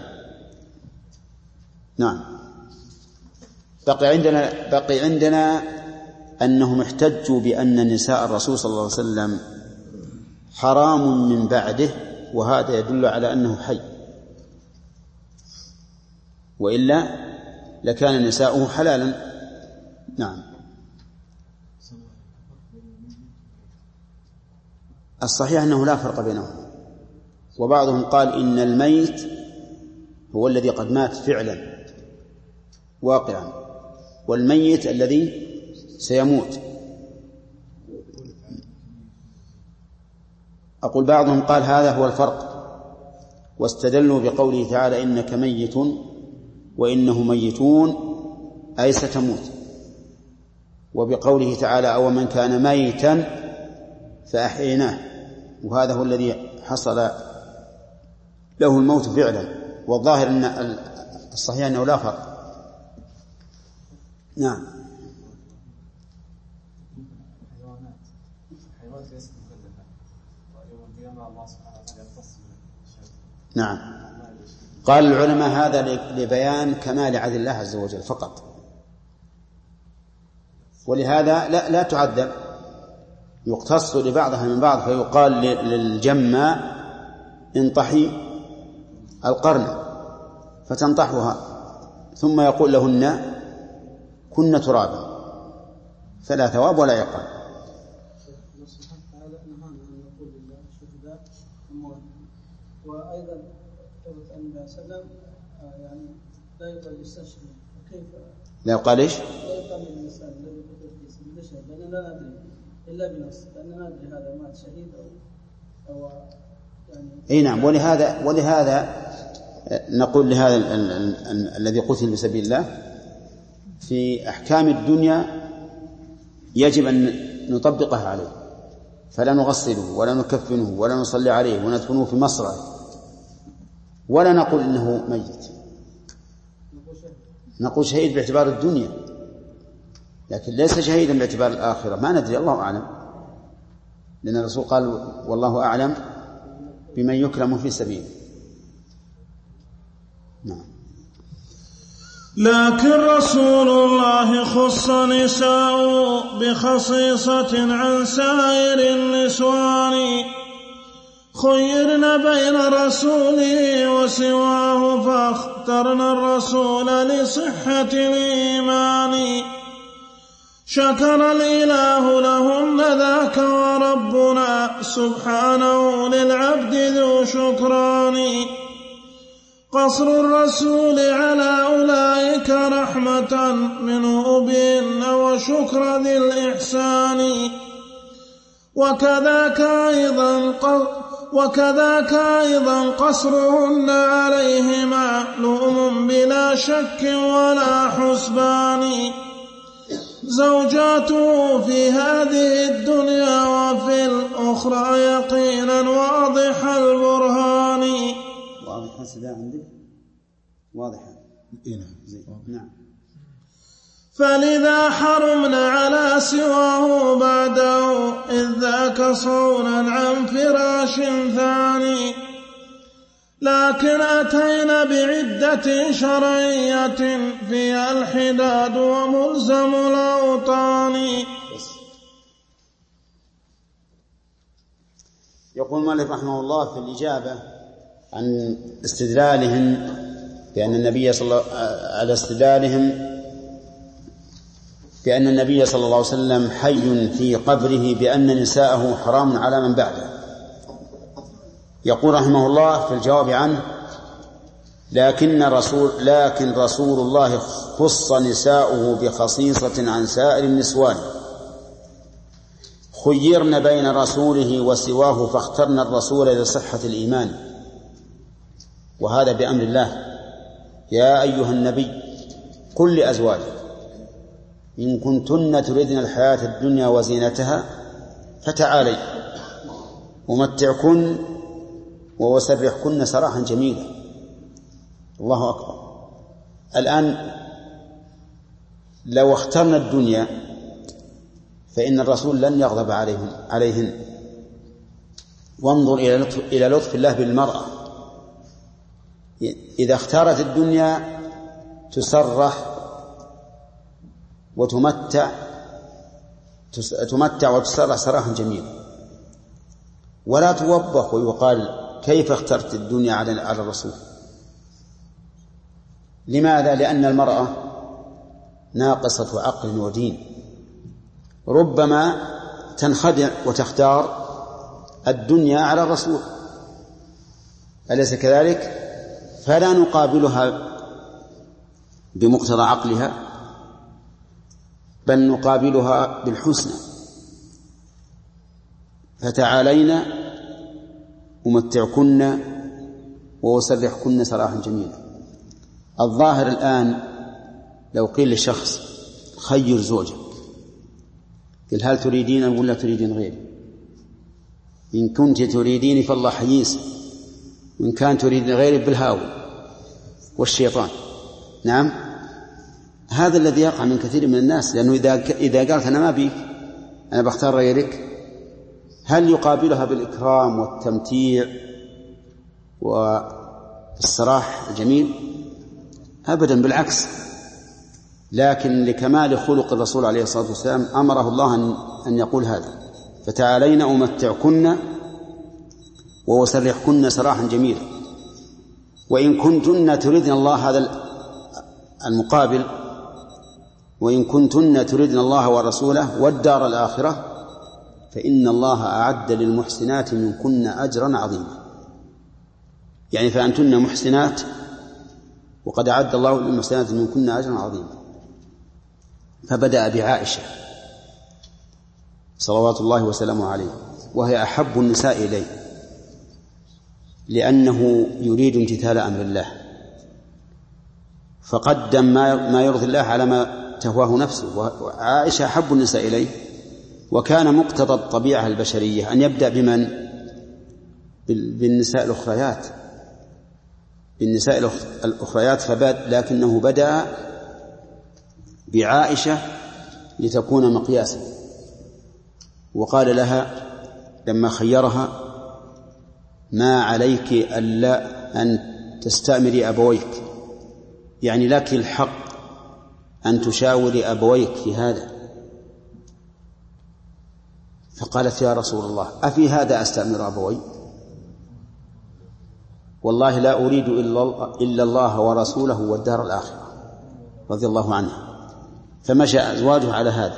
A: نعم. بقي عندنا بقي عندنا أنهم احتجوا بأن نساء الرسول صلى الله عليه وسلم حرام من بعده، وهذا يدل على أنه حي، وإلا لكان نساؤه حلالا. نعم. الصحيح أنه لا فرق بينهم، وبعضهم قال إن الميت هو الذي قد مات فعلا واقعا، والميت الذي سيموت. أقول بعضهم قال هذا هو الفرق، واستدلوا بقوله تعالى إنك ميت وإنه ميتون أي ستموت، وبقوله تعالى أو من كان ميتا فأحييناه، وهذا هو الذي حصل له الموت فعلا. والظاهر أن الصحيح أنه لا فرق. نعم. نعم. قال العلماء هذا لبيان كمال عدل الله عز وجل فقط، ولهذا لا, لا تعذب، يقتص لبعضها من بعض، فيقال للجمة انطحي القرن فتنطحها، ثم يقول لهن كن ترابا، فلا ثواب ولا يقال.
K: وأيضا ثبت أن النبي صلى الله عليه وسلم يعني لا يقال يستشهد، كيف
A: لا يقال إيش؟
K: لا يقال للإنسان الذي قتل في سبيل الله شهيد، لأننا لا ندري إلا بنص، لأننا لا ندري هذا مات شهيد أو أو يعني. أي
A: نعم. ولهذا ولهذا نقول لهذا الذي قتل في سبيل الله في أحكام الدنيا يجب أن نطبقها عليه، فلا نغسله ولا نكفنه ولا نصلي عليه وندفنه في مصرعه، ولا نقول إنه ميت، نقول شهيد باعتبار الدنيا، لكن ليس شهيدا باعتبار الآخرة، ما ندري، الله أعلم، لأن الرسول قال والله أعلم بمن يكرم في سبيله. نعم.
J: لكن رسول الله خص نساء بخصيصة عن سائر النسوان، خيرن بين رسوله وسواه فاخترنا الرسول لصحة الإيمان، شكر الإله لهن ذاك وربنا سبحانه للعبد ذو شكران، قصر الرسول على أولئك رحمة منه بهن وشكر ذي الإحسان، وكذاك أيضا وكذاك أيضا قصرهن عليه معلوم بلا شك ولا حسبان. زوجاته في هذه الدنيا وفي الأخرى يقينا واضح البرهان.
A: واضح هذا عندك واضح. نعم.
J: فلذا حرمنا على سواه بعده إذ ذاك صونا عن فراش ثاني. لكن أتينا بعدة شرعية فيها الحداد وملزم الأوطان.
A: يقول المؤلف رحمه الله في الإجابة عن استدلالهم بأن النبي صلى الله على استدلالهم بأن النبي صلى الله عليه وسلم حي في قبره بأن نساءه حرام على من بعده. يقول رحمه الله في الجواب عنه: لكن رسول لكن رسول الله خص نساؤه بخصيصة عن سائر النسوان. خيرن بين رسوله وسواه فاخترن الرسول لصحة الإيمان. وهذا بأمر الله. يا أيها النبي قل لأزواجك إن كنتن تردن الحياة الدنيا وزينتها فتعالي ومتعكن ووسرحكن سراحا جميلا. الله أكبر. الآن لو اخترنا الدنيا فإن الرسول لن يغضب عليهن, عليهن. وانظر إلى لطف, إلى لطف الله بالمرأة. إذا اختارت الدنيا تسرح وتمتع تمتع وتسرح سراحا جميلا، ولا توبخ ويقال كيف اخترت الدنيا على الرسول. لماذا؟ لأن المرأة ناقصة عقل ودين، ربما تنخدع وتختار الدنيا على الرسول، أليس كذلك؟ فلا نقابلها بمقتضى عقلها، بل نقابلها بالحسنى. فتعالينا أمتعكن وأسرحكن سراحا جميلا. الظاهر الآن لو قيل لشخص خير زوجك، قل هل تريدين ولا تريدين غيري؟ إن كنت تريديني فالله حييس، وإن كان تريدين غيري بالهاوي والشيطان. نعم، هذا الذي يقع من كثير من الناس، لأنه إذا إذا قالت أنا ما بيك، أنا بختار غيرك، هل يقابلها بالإكرام والتمتيع والصراح الجميل؟ أبدا، بالعكس. لكن لكمال خلق الرسول عليه الصلاة والسلام أمره الله أن يقول هذا: فتعالين أمتعكن وأسرحكن سراحا جميلا. وإن كنتن تردن الله، هذا المقابل، وإن كنتن تردن الله ورسوله والدار الآخرة فإن الله أعد للمحسنات منكن أجرا عظيما. يعني فأنتن محسنات وقد أعد الله للمحسنات منكن أجرا عظيما. فبدأ بعائشة صلوات الله وسلامه عليه، وهي أحب النساء إليه، لأنه يريد امتثال أمر الله، فقدم ما يرضي الله على ما تهواه نفسه. وعائشة أحب النساء إليه، وكان مقتضى الطبيعة البشرية أن يبدأ بمن؟ بالنساء الأخريات بالنساء الأخريات فبد لكنه بدأ بعائشة لتكون مقياسا. وقال لها لما خيرها: ما عليك ألا أن تستأمري أبويك، يعني لك الحق أن تشاوري أبويك في هذا. فقالت: يا رسول الله، أفي هذا أستأمر أبوي؟ والله لا أريد إلا الله ورسوله والدار الآخرة، رضي الله عنها. فمشى أزواجه على هذا.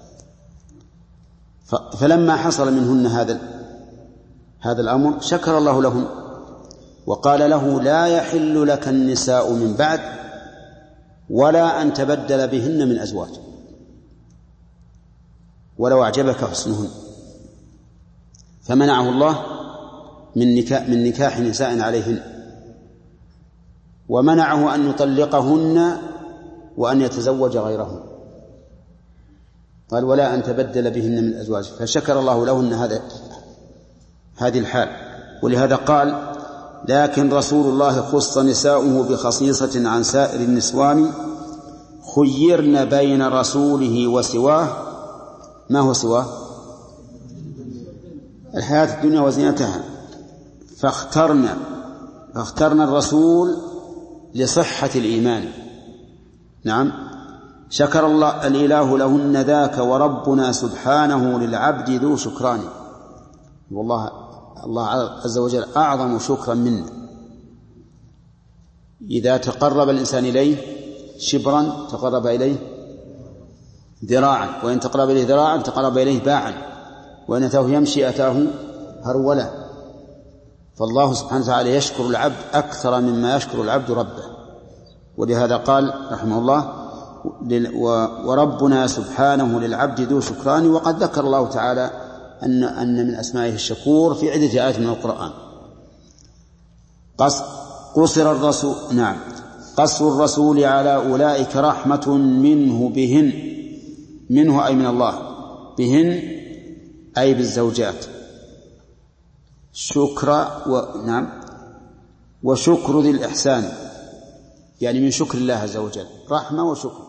A: فلما حصل منهن هذا هذا الأمر شكر الله لهم وقال له: لا يحل لك النساء من بعد ولا أن تبدل بهن من أزواج ولو أعجبك حسنهن. فمنعه الله من نكاح, من نكاح نساء عليهن، ومنعه أن يطلقهن وأن يتزوج غيرهن، قال ولا أن تبدل بهن من أزواج، فشكر الله لهن هذا هذه الحال. ولهذا قال لكن رسول الله خص نساؤه بخصيصة عن سائر النسوان خيرن بين رسوله وسواه. ما هو سواه؟ الحياة الدنيا وزينتها، فاخترنا فاخترنا الرسول لصحة الإيمان. نعم، شكر الله الإله لهن ذاك وربنا سبحانه للعبد ذو شكران. والله الله عز وجل أعظم شكرا منا. إذا تقرب الإنسان إليه شبرا تقرب إليه ذراعا، وإن تقرب إليه ذراعا تقرب إليه باعا، وإن أتاه يمشي أتاه هرولا. فالله سبحانه وتعالى يشكر العبد أكثر مما يشكر العبد ربه. ولهذا قال رحمه الله وربنا سبحانه للعبد ذو شكران. وقد ذكر الله تعالى أن أن من أسمائه الشكور في عدة آيات من القرآن. قصر الرسول نعم قصر الرسول على أولئك رحمة منه بهن، منه أي من الله، بهن أي بالزوجات، شكر و... نعم وشكر ذي الإحسان، يعني من شكر الله عز وجل، رحمة وشكر.